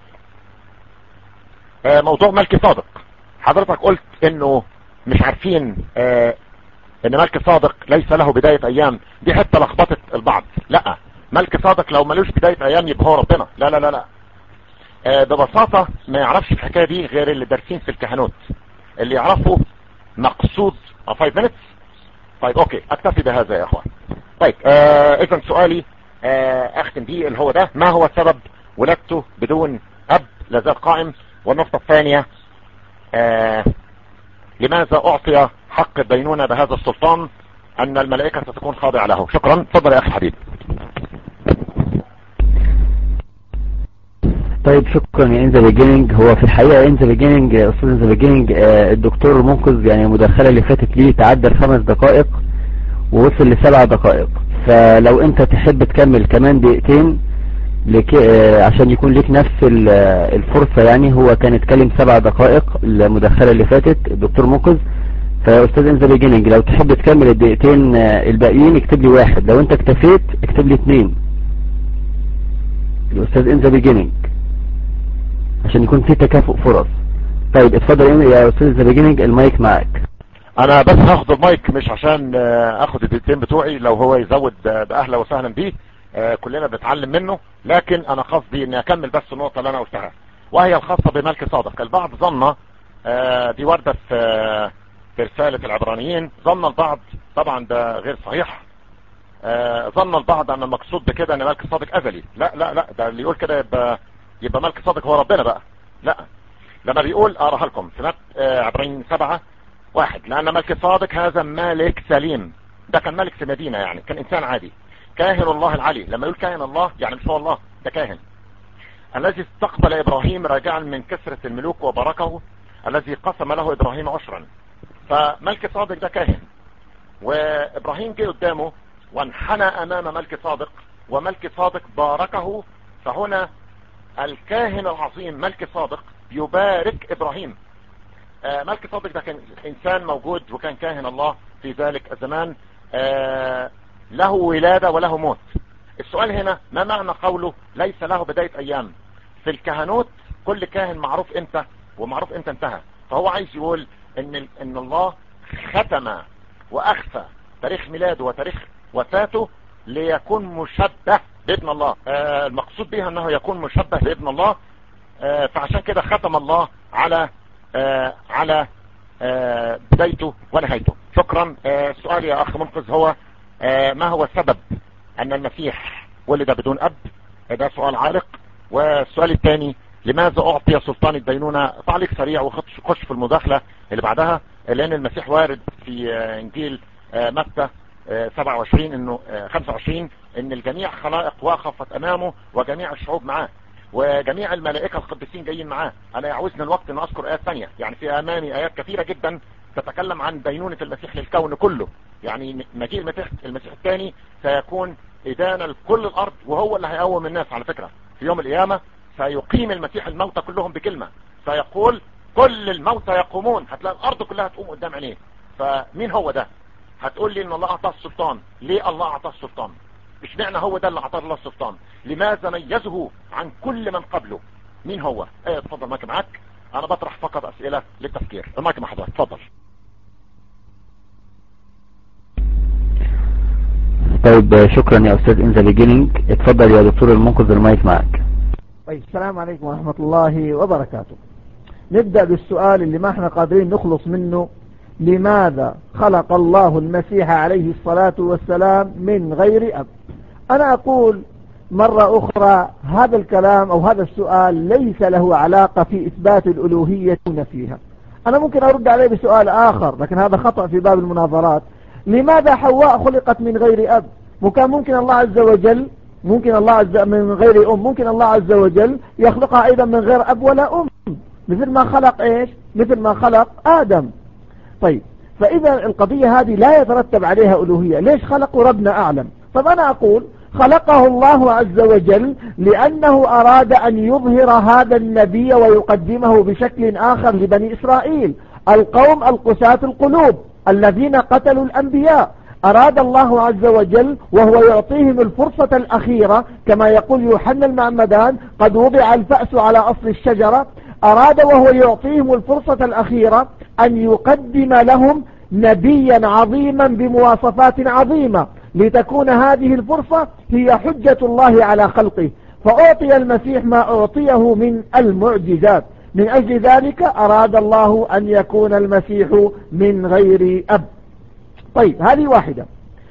موضوع ملكي صادق. حضرتك قلت انه مش عارفين ان ملكي صادق ليس له بداية ايام. دي حتى لخبطت البعض. لا، ملكي صادق لو ملوش بداية ايام يبقى هو ربنا. لا لا لا لا. ببساطة ما يعرفش الحكاية دي غير اللي دارسين في الكهنوت، اللي يعرفوا مقصود 5 minutes. طيب اوكي، اكتفي بهذا يا اخوان. طيب اذا سؤالي اختم بيه اللي هو ده: ما هو سبب ولادته بدون اب لازال قائم؟ والنقطة الثانية: لماذا اعطي حق الدينونة بهذا السلطان ان الملائكة ستكون خاضعة له؟ شكرا. تفضل يا اخي الحبيب. طيب شكرا يا انزا بيجيننج. هو في الحقيقة انزا بيجيننج، استاذ انزا بيجيننج، الدكتور المنقذ يعني المداخلة اللي فاتت ليه تعدى 5 دقائق ووصل ل7 دقائق. فلو انت تحب تكمل كمان دقيقتين عشان يكون لك نفس الفرصة. يعني هو كان اتكلم 7 دقائق المداخلة اللي فاتت الدكتور منقذ. فاستاذ انزا بيجيننج لو تحب تكمل الدقيقتين الباقيين اكتب لي 1. لو انت اكتفيت اكتب لي 2. الاستاذ انزا بيجيننج عشان يكون في تكافؤ فرص. طيب اتفضل يا استاذ انزا بيجيننج، المايك معك. انا بس هاخد المايك مش عشان اخد الدقيقتين بتوعي، لو هو يزود باهلا وسهلا بيه، كلنا بنتعلم منه. لكن انا قصدي اني اكمل بس النقطة اللي انا قلتها وهي الخاصة بملك صادق. البعض ظن دي وردة في رسالة العبرانيين، ظن البعض، طبعا ده غير صحيح، ظن البعض ان المقصود بكده ان ملك صادق ازلي. لا لا لا، ده اللي يقول كده يبقى ملك صادق هو ربنا بقى. لا، لما بيقول اقراها لكم في عبرين 7:1، لان ملك صادق هذا ملك سليم. ده كان ملك في مدينة، يعني كان انسان عادي، كاهن الله العلي. لما يقول كاهن الله يعني مش هو الله، ده كاهن الذي استقبل ابراهيم راجعا من كثرة الملوك وباركه، الذي قسم له ابراهيم عشرا. فملك صادق ده كاهن، وابراهيم جه قدامه وانحنى امام ملك صادق، وملك صادق باركه. فهنا الكاهن العظيم ملك صادق يبارك ابراهيم. ملك صادق ده كان انسان موجود وكان كاهن الله في ذلك الزمان، له ولادة وله موت. السؤال هنا ما معنى قوله ليس له بداية ايام؟ في الكهنوت كل كاهن معروف امتى ومعروف امتى انتهى. فهو عايز يقول ان الله ختم واخفى تاريخ ميلاده وتاريخ وفاته ليكون مشبه بابن الله. المقصود بها انه يكون مشبه بابن الله. فعشان كده ختم الله على بدايته ونهايته. شكرا. السؤال يا اخ منقذ هو ما هو السبب ان المسيح ولد بدون اب؟ ده سؤال عالق. والسؤال الثاني، لماذا اعطي سلطان الدينونة؟ تعليق سريع وخش في المداخلة اللي بعدها. لان المسيح وارد في انجيل متى 27 انه 25 ان الجميع خلائق وقفت امامه وجميع الشعوب معاه وجميع الملائكة القديسين جايين معاه. انا يعوزني الوقت ان اذكر ايات ثانية، يعني في امامي ايات كثيرة جدا تتكلم عن دينونة المسيح للكون كله. يعني مجيء المسيح الثاني سيكون إدانة لكل الارض، وهو اللي هيقوم الناس. على فكرة في يوم القيامة سيقيم المسيح الموتى كلهم بكلمة، سيقول كل الموتى يقومون. هتلاقي الارض كلها تقوم قدام عينيه. فمين هو ده؟ هتقول لي ان الله اعطاه السلطان. ليه الله اعطاه السلطان؟ مش معنى هو ده اللي اعطاه الله السلطان؟ لماذا ميزه عن كل من قبله؟ مين هو؟ اتفضل مايك معاك. انا بطرح فقط اسئلة للتفكير. المايك مع حضرتك، اتفضل. طيب شكرا يا استاذ ان ذا بيجينينج. اتفضل يا دكتور المنقذ، المايك معك. طيب السلام عليكم ورحمة الله وبركاته. نبدأ بالسؤال اللي ما احنا قادرين نخلص منه. لماذا خلق الله المسيح عليه الصلاة والسلام من غير أب؟ أنا أقول مرة أخرى هذا الكلام أو هذا السؤال ليس له علاقة في إثبات الألوهية ونفيها. أنا ممكن أرد عليه بسؤال آخر، لكن هذا خطأ في باب المناظرات. لماذا حواء خلقت من غير أب؟ وكان ممكن الله عز وجل من غير أم، ممكن الله عز وجل يخلقها أيضا من غير أب ولا أم، مثل ما خلق إيش؟ مثل ما خلق آدم. طيب فإذا القضية هذه لا يترتب عليها ألوهية. ليش خلقوا ربنا أعلم. طب أنا أقول خلقه الله عز وجل لأنه أراد أن يظهر هذا النبي ويقدمه بشكل آخر لبني إسرائيل، القوم القساة القلوب الذين قتلوا الأنبياء. أراد الله عز وجل وهو يعطيهم الفرصة الأخيرة، كما يقول يوحنا المعمدان قد وضع الفأس على أصل الشجرة. أراد وهو يعطيهم الفرصة الأخيرة أن يقدم لهم نبيا عظيما بمواصفات عظيمة، لتكون هذه الفرصة هي حجة الله على خلقه. فأعطي المسيح ما أعطيه من المعجزات. من أجل ذلك أراد الله أن يكون المسيح من غير أب. طيب هذه واحدة.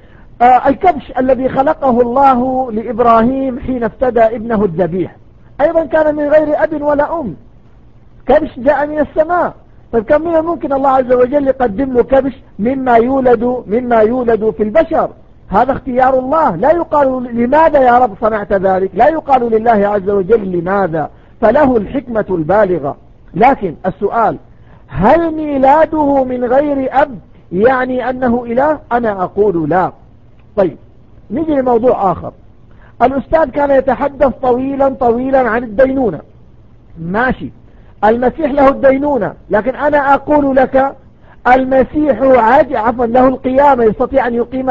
الكبش الذي خلقه الله لإبراهيم حين افتدى ابنه الذبيح أيضا كان من غير أب ولا أم. كبش جاء من السماء. طيب كم من الممكن الله عز وجل يقدم له كبش مما يولد في البشر؟ هذا اختيار الله. لا يقال لماذا يا رب صنعت ذلك، لا يقال لله عز وجل لماذا، فله الحكمة البالغة. لكن السؤال، هل ميلاده من غير أب يعني أنه إله؟ أنا أقول لا. طيب نيجي لموضوع آخر. الأستاذ كان يتحدث طويلا عن الدينونة. ماشي، المسيح له الدينونة، لكن أنا أقول لك المسيح له القيامة، يستطيع أن يقيم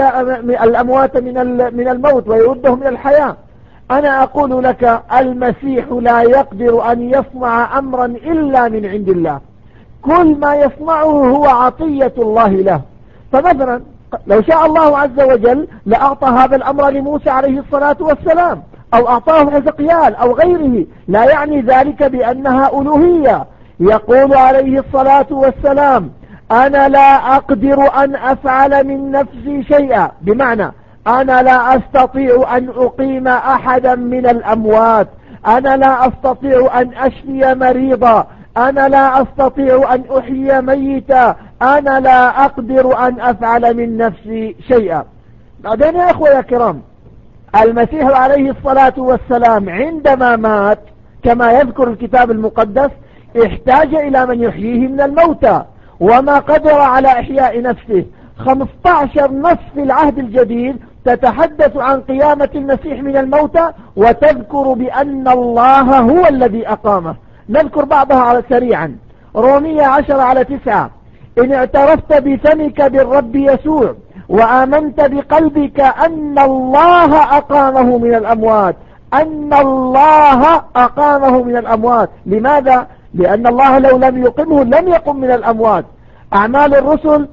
الأموات من الموت ويردهم إلى الحياة. أنا أقول لك المسيح لا يقدر أن يصنع أمرا إلا من عند الله. كل ما يصنعه هو عطية الله له. فمثلا لو شاء الله عز وجل لأعطى هذا الأمر لموسى عليه الصلاة والسلام، أو أعطاه حزقيال أو غيره، لا يعني ذلك بأنها ألوهية. يقول عليه الصلاة والسلام أنا لا أقدر أن أفعل من نفسي شيئا، بمعنى أنا لا أستطيع أن أقيم أحدا من الأموات، أنا لا أستطيع أن أشفي مريضا، أنا لا أستطيع أن أحيي ميتا، أنا لا أقدر أن أفعل من نفسي شيئا. بعدين يا أخوة يا كرام، المسيح عليه الصلاة والسلام عندما مات كما يذكر الكتاب المقدس احتاج إلى من يحييه من الموتى، وما قدر على إحياء نفسه. 15 نص في العهد الجديد تتحدث عن قيامة المسيح من الموتى وتذكر بأن الله هو الذي أقامه. نذكر بعضها سريعا. رومية 10:9: إن اعترفت بفمك بالرب يسوع وآمنت بقلبك أن الله أقامه من الأموات، أن الله أقامه من الأموات. لماذا؟ لأن الله لو لم يقمه لم يقم من الأموات. أعمال الرسل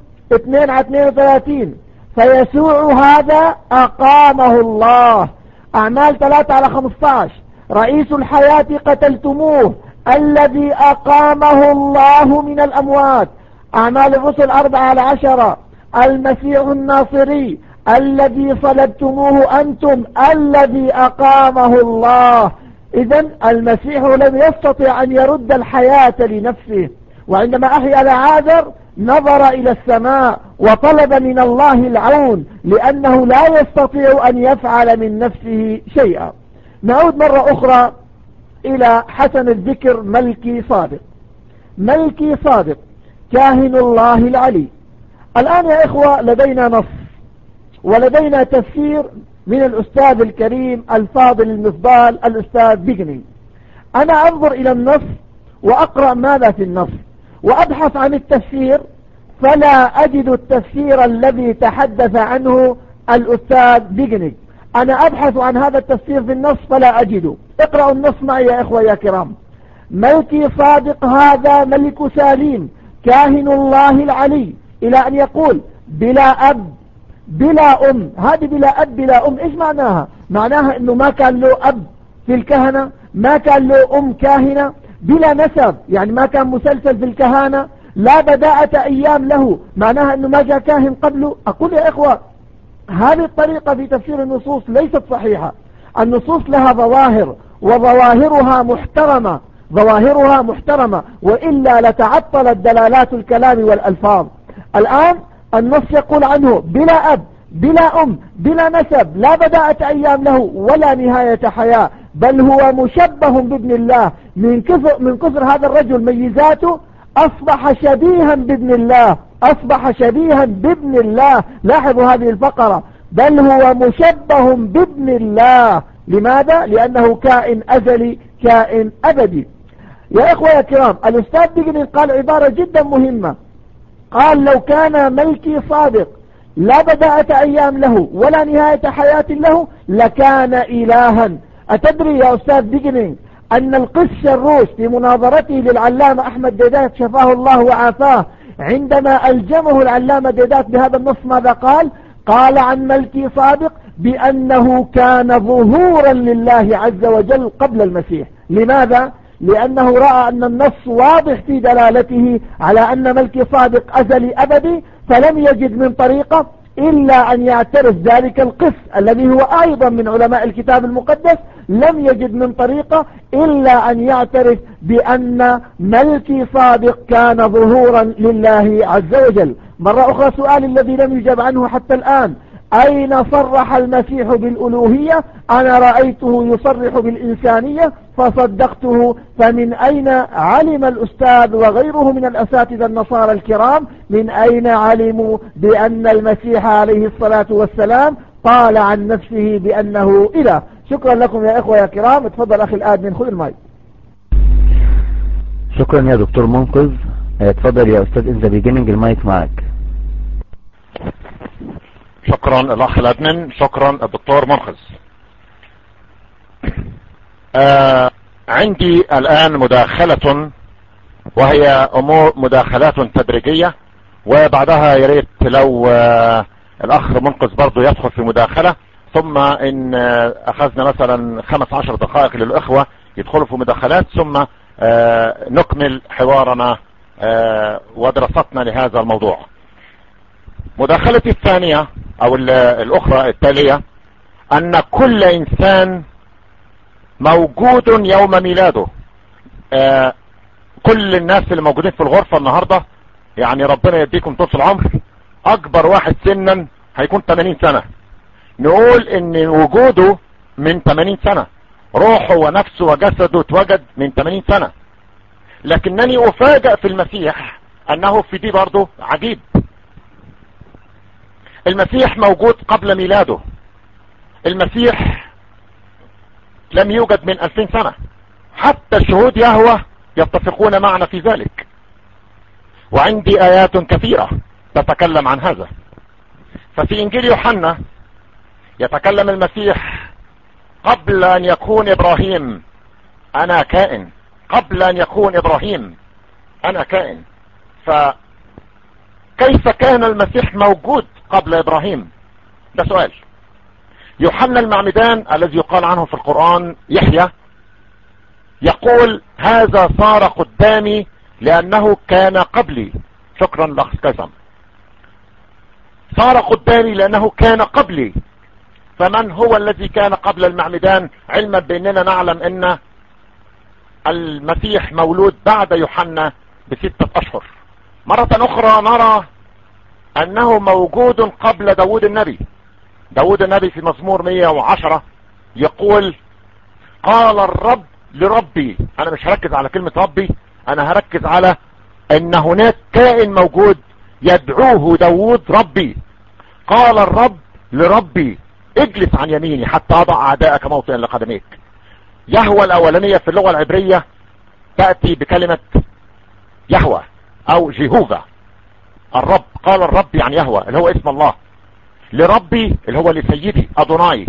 2:32: فيسوع هذا أقامه الله. أعمال 3:15: رئيس الحياة قتلتموه الذي أقامه الله من الأموات. أعمال الرسل 4:10: المسيح الناصري الذي صلبتموه أنتم الذي أقامه الله. إذن المسيح لم يستطع أن يرد الحياة لنفسه، وعندما أحيا لعازر نظر إلى السماء وطلب من الله العون لأنه لا يستطيع أن يفعل من نفسه شيئا. نعود مرة أخرى إلى حسن الذكر ملكي صادق. ملكي صادق كاهن الله العلي. الآن يا إخوة لدينا نص ولدينا تفسير من الأستاذ الكريم الفاضل المفضال الأستاذ بيجني. أنا أنظر إلى النص وأقرأ ماذا في النص وأبحث عن التفسير، فلا أجد التفسير الذي تحدث عنه الأستاذ بيجني. أنا أبحث عن هذا التفسير في النص فلا أجده. اقرأوا النص معي يا إخوة يا كرام. ملكي صادق هذا ملك سليم كاهن الله العلي، إلى أن يقول بلا أب بلا أم. هذه بلا أب بلا أم إيش معناها؟ معناها أنه ما كان له أب في الكهنة، ما كان له أم كاهنة، بلا نسب يعني ما كان مسلسل في الكهانة، لا بداءة أيام له، معناها أنه ما جاء كاهن قبله. أقول يا إخوة هذه الطريقة في تفسير النصوص ليست صحيحة. النصوص لها ظواهر وظواهرها محترمة، ظواهرها محترمة، وإلا لتعطلت دلالات الكلام والألفاظ. الآن النص يقول عنه بلا أب بلا أم بلا نسب، لا بداءة أيام له ولا نهاية حياة، بل هو مشبه بابن الله. من كثر هذا الرجل ميزاته أصبح شبيها بابن الله، أصبح شبيها بابن الله. لاحظوا هذه الفقرة، بل هو مشبه بابن الله. لماذا؟ لأنه كائن أزلي كائن أبدي. يا إخوة يا كرام، الأستاذ بيجني قال عبارة جدا مهمة، قال لو كان ملكي صادق لا بداءة أيام له ولا نهاية حياة له لكان إلها. أتدري يا أستاذ بيجني أن القس شروش في مناظرته للعلامة أحمد ديدات شفاه الله وعافاه، عندما ألجمه العلامة ديدات بهذا النص ماذا قال؟ قال عن ملكي صادق بأنه كان ظهورا لله عز وجل قبل المسيح. لماذا؟ لأنه رأى أن النص واضح في دلالته على أن ملكي صادق أزلي أبدي، فلم يجد من طريقة إلا أن يعترف ذلك القس الذي هو أيضا من علماء الكتاب المقدس، لم يجد من طريقة إلا أن يعترف بأن ملكي صادق كان ظهورا لله عز وجل. مرة أخرى سؤال الذي لم يجب عنه حتى الآن، أين صرح المسيح بالألوهية؟ أنا رأيته يصرح بالإنسانية فصدقته. فمن أين علم الأستاذ وغيره من الأساتذة النصارى الكرام، من أين علموا بأن المسيح عليه الصلاة والسلام قال عن نفسه بأنه إله؟ شكرا لكم يا إخوة يا كرام. اتفضل أخي الآدمين، خذ المايك. شكرا يا دكتور منقذ. اتفضل يا أستاذ إن ذا بيجيننج، المايك معك. شكرا الأخ الأدمن، شكرا الدكتور منقذ. عندي الآن مداخلة، وهي أمور مداخلات تدريجية، وبعدها يا ريت لو الأخ منقذ برضو يدخل في مداخلة، ثم إن أخذنا مثلا 15 دقائق للأخوة يدخلوا في مداخلات، ثم نكمل حوارنا ودراستنا لهذا الموضوع. مداخلتي الثانية او الاخرى التالية ان كل انسان موجود يوم ميلاده. كل الناس اللي موجودين في الغرفة النهاردة يعني ربنا يديكم طول العمر، اكبر واحد سنا هيكون 80 سنة، نقول ان وجوده من 80 سنة، روحه ونفسه وجسده اتوجد من 80 سنة. لكنني افاجأ في المسيح انه في دي برضه عجيب، المسيح موجود قبل ميلاده، المسيح لم يوجد من 2000 سنة، حتى شهود يهوه يتفقون معنا في ذلك، وعندي آيات كثيرة تتكلم عن هذا. ففي إنجيل يوحنا يتكلم المسيح قبل أن يكون إبراهيم أنا كائن، قبل أن يكون إبراهيم أنا كائن. فكيف كان المسيح موجود قبل إبراهيم؟ ده سؤال. يوحنا المعمدان الذي يقال عنه في القرآن يحيى يقول هذا صار قدامي لأنه كان قبلي. شكرا لأخ كسم. صار قدامي لأنه كان قبلي. فمن هو الذي كان قبل المعمدان؟ علما بأننا نعلم أن المسيح مولود بعد يوحنا ب6 أشهر. مرة أخرى نرى أنه موجود قبل داود النبي. داود النبي في مزمور 110 يقول قال الرب لربي. أنا مش هركز على كلمة ربي، أنا هركز على أن هناك كائن موجود يدعوه داود ربي. قال الرب لربي اجلس عن يميني حتى أضع أعداءك موطئا لقدميك. يهوى الأولانية في اللغة العبرية تأتي بكلمة يهوى أو جيهوفا. الرب، قال الرب يعني يهوى اللي هو اسم الله، لربي اللي هو لسيدي أدوناي.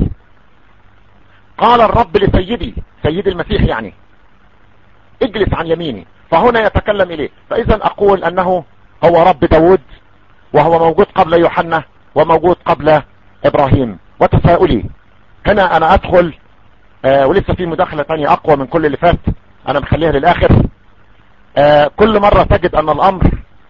قال الرب لسيدي، سيد المسيح يعني اجلس عن يميني، فهنا يتكلم إليه. فإذا أقول أنه هو رب داود، وهو موجود قبل يوحنا وموجود قبل إبراهيم. وتساؤلي هنا أنا أدخل ولسه في مداخلة تانية أقوى من كل اللي فات، أنا مخليها للآخر. كل مرة تجد أن الأمر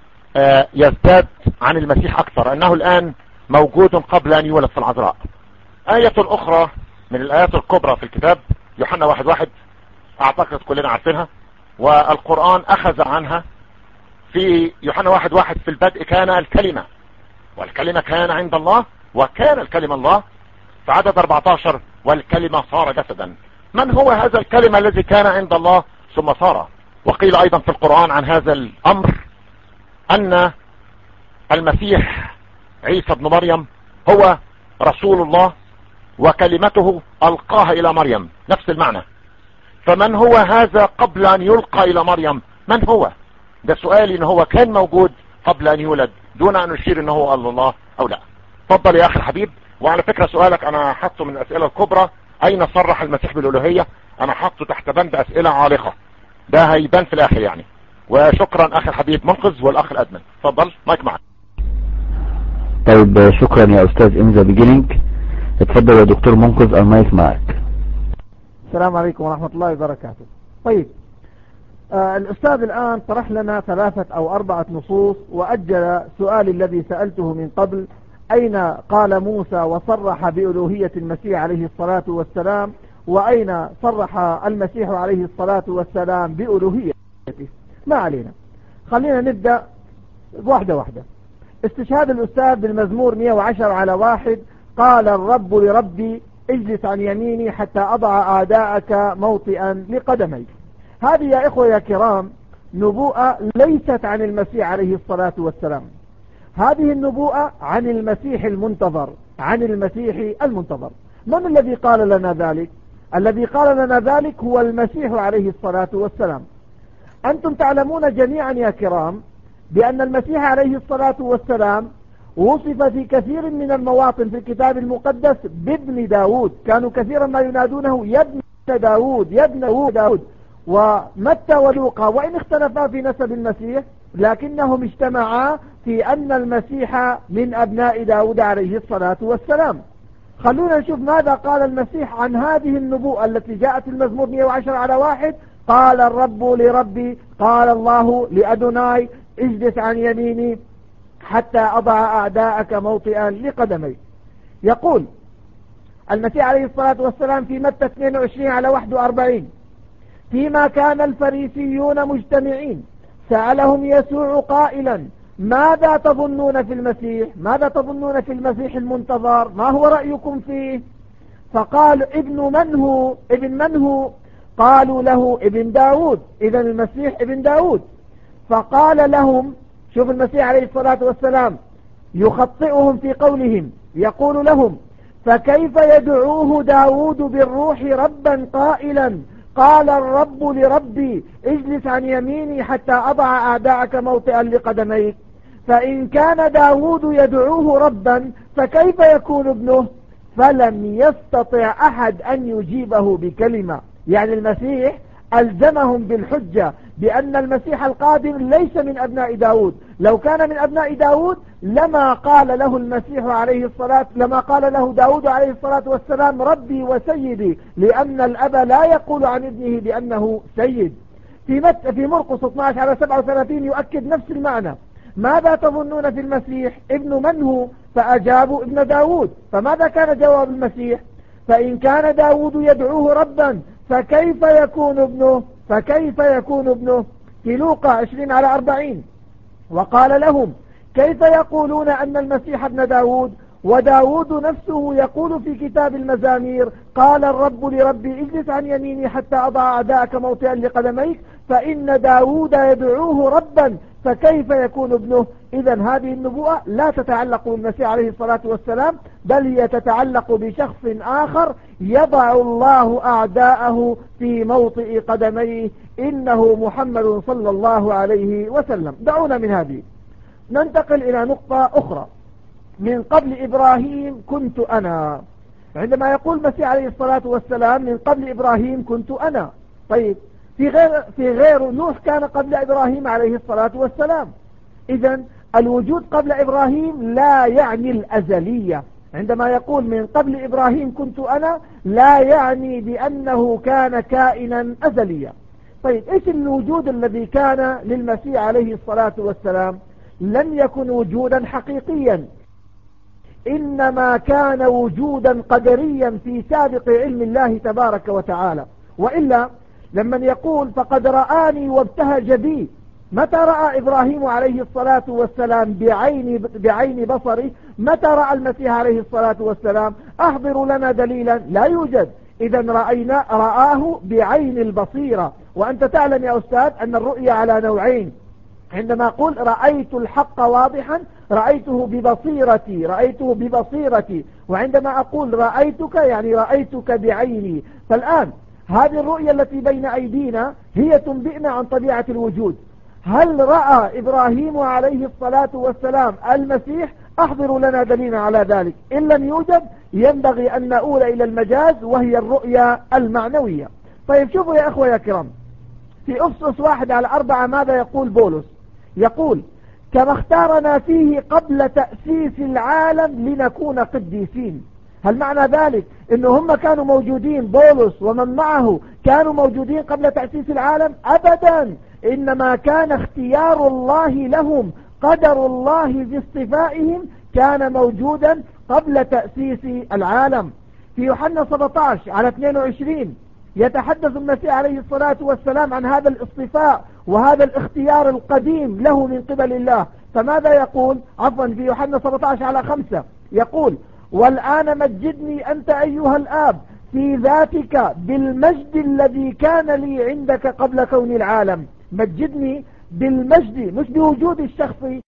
يزداد عن المسيح أكثر، أنه الآن موجود قبل أن يولد في العذراء. آية أخرى من الآيات الكبرى في الكتاب يوحنا 1:1 أعتقد كلنا عارفينها، والقرآن أخذ عنها في يوحنا 1:1 في البدء كان الكلمة، والكلمة كان عند الله، وكان الكلمة الله. في عدد 14 والكلمة صار جسدا. من هو هذا الكلمة الذي كان عند الله ثم صار؟ وقيل أيضا في القرآن عن هذا الأمر أن المسيح عيسى ابن مريم هو رسول الله وكلمته ألقاها إلى مريم، نفس المعنى. فمن هو هذا قبل أن يلقى إلى مريم؟ من هو؟ ده سؤالي، إن هو كان موجود قبل أن يولد دون أن نشير إنه هو الله أو لا. تفضل يا أخي الحبيب. وعلى فكرة سؤالك أنا حطه من الأسئلة الكبرى، أين صرح المسيح بالألوهية؟ أنا حطه تحت بند أسئلة عالقة، ده هيبان في الآخر يعني. وشكرا أخي الحبيب منقذ والأخ الأدمن. تفضل مايك معك. طيب شكرا يا أستاذ إن ذا بيجينينج. اتفضل يا دكتور منقذ، المايك معك. السلام عليكم ورحمة الله وبركاته. طيب الأستاذ الآن طرح لنا 3 أو 4 نصوص، وأجل سؤالي الذي سألته من قبل: أين قال موسى وصرح بألوهية المسيح عليه الصلاة والسلام، وأين صرح المسيح عليه الصلاة والسلام بألوهيته؟ ما علينا، خلينا نبدأ واحدة واحدة. استشهاد الأستاذ بالمزمور 110:1 قال الرب لربي اجلس عن يميني حتى أضع أعداءك موطئا لقدمي. هذه يا إخوة يا كرام نبوءة ليست عن المسيح عليه الصلاة والسلام، هذه النبوءة عن المسيح المنتظر، عن المسيح المنتظر. من الذي قال لنا ذلك؟ الذي قال لنا ذلك هو المسيح عليه الصلاة والسلام. أنتم تعلمون جميعا يا كرام بأن المسيح عليه الصلاة والسلام وصف في كثير من المواطن في الكتاب المقدس بابن داود، كانوا كثيرا ما ينادونه يا ابن داود يا ابن داود. ومتى ولوقا وإن اختلفا في نسب المسيح لكنهم اجتمعا في أن المسيح من أبناء داود عليه الصلاة والسلام. خلونا نشوف ماذا قال المسيح عن هذه النبوءة التي جاءت في المزمور 110:1. قال الرب لربي، قال الله لأدوناي اجلس عن يميني حتى أضع أعداءك موطئا لقدمي. يقول المسيح عليه الصلاة والسلام في متى 22 على 41: فيما كان الفريسيون مجتمعين سألهم يسوع قائلا: ماذا تظنون في المسيح؟ ماذا تظنون في المسيح المنتظر؟ ما هو رأيكم فيه؟ فقال: ابن من هو؟ قالوا له: ابن داود. إذن المسيح ابن داود. فقال لهم، شوف المسيح عليه الصلاة والسلام يخطئهم في قولهم، يقول لهم: فكيف يدعوه داود بالروح ربا قائلا: قال الرب لربي اجلس عن يميني حتى أضع أعداءك موطئا لقدميك. فإن كان داود يدعوه ربا فكيف يكون ابنه؟ فلم يستطع أحد أن يجيبه بكلمة. يعني المسيح ألزمهم بالحجة بأن المسيح القادم ليس من أبناء داود. لو كان من أبناء داود لما قال له داود عليه الصلاة والسلام: ربي وسيدي، لأن الأب لا يقول عن ابنه بأنه سيد. في مرقس 12 على 37 يؤكد نفس المعنى: ماذا تظنون في المسيح؟ ابن من هو؟ فأجابوا: ابن داود. فماذا كان جواب المسيح؟ فإن كان داود يدعوه ربا فكيف يكون ابنه؟ في لوقا 20 على 40: وقال لهم: كيف يقولون أن المسيح ابن داود؟ وداود نفسه يقول في كتاب المزامير: قال الرب لربي اجلس عن يميني حتى أضع أعداءك موطئا لقدميك. فإن داود يدعوه ربا فكيف يكون ابنه؟ إذن هذه النبوءة لا تتعلق بالمسيح عليه الصلاة والسلام، بل هي تتعلق بشخص آخر يضع الله أعداءه في موطئ قدميه، إنه محمد صلى الله عليه وسلم. دعونا من هذه ننتقل إلى نقطة أخرى: من قبل إبراهيم كنت أنا. عندما يقول المسيح عليه الصلاة والسلام من قبل إبراهيم كنت أنا، طيب في غير نوح كان قبل إبراهيم عليه الصلاة والسلام. إذن الوجود قبل إبراهيم لا يعني الأزلية. عندما يقول من قبل إبراهيم كنت أنا لا يعني بأنه كان كائنا أزليا. طيب إيش الوجود الذي كان للمسيح عليه الصلاة والسلام؟ لم يكن وجودا حقيقيا، إنما كان وجودا قدريا في سابق علم الله تبارك وتعالى. وإلا لما يقول فقد رآني وابتهج بي، متى رأى إبراهيم عليه الصلاة والسلام بعين بصره؟ متى رأى المسيح عليه الصلاة والسلام؟ أحضروا لنا دليلا، لا يوجد. إذا رآه بعين البصيرة. وأنت تعلم يا أستاذ أن الرؤية على نوعين: عندما أقول رأيت الحق واضحا رأيته ببصيرتي، وعندما أقول رأيتك يعني رأيتك بعيني. فالآن هذه الرؤية التي بين أيدينا هي تنبئنا عن طبيعة الوجود. هل رأى إبراهيم عليه الصلاة والسلام المسيح؟ أحضروا لنا دليلا على ذلك. إن لم يوجد ينبغي أن نؤول إلى المجاز وهي الرؤية المعنوية. طيب شوفوا يا أخوة يا كرام، في أفسس 1 على 4 ماذا يقول بولس؟ يقول: كما اختارنا فيه قبل تأسيس العالم لنكون قديسين. هل معنى ذلك إنه هم كانوا موجودين، بولس ومن معه كانوا موجودين قبل تأسيس العالم؟ أبدا، إنما كان اختيار الله لهم، قدر الله باصطفائهم كان موجودا قبل تأسيس العالم. في يوحنا 17 على 22 يتحدث المسيح عليه الصلاة والسلام عن هذا الاصطفاء وهذا الاختيار القديم له من قبل الله. فماذا يقول؟ في يوحنا 17 على 5 يقول: والآن مجدني أنت أيها الآب في ذاتك بالمجد الذي كان لي عندك قبل كون العالم. مجدني بالمجد، مش بوجود الشخصي،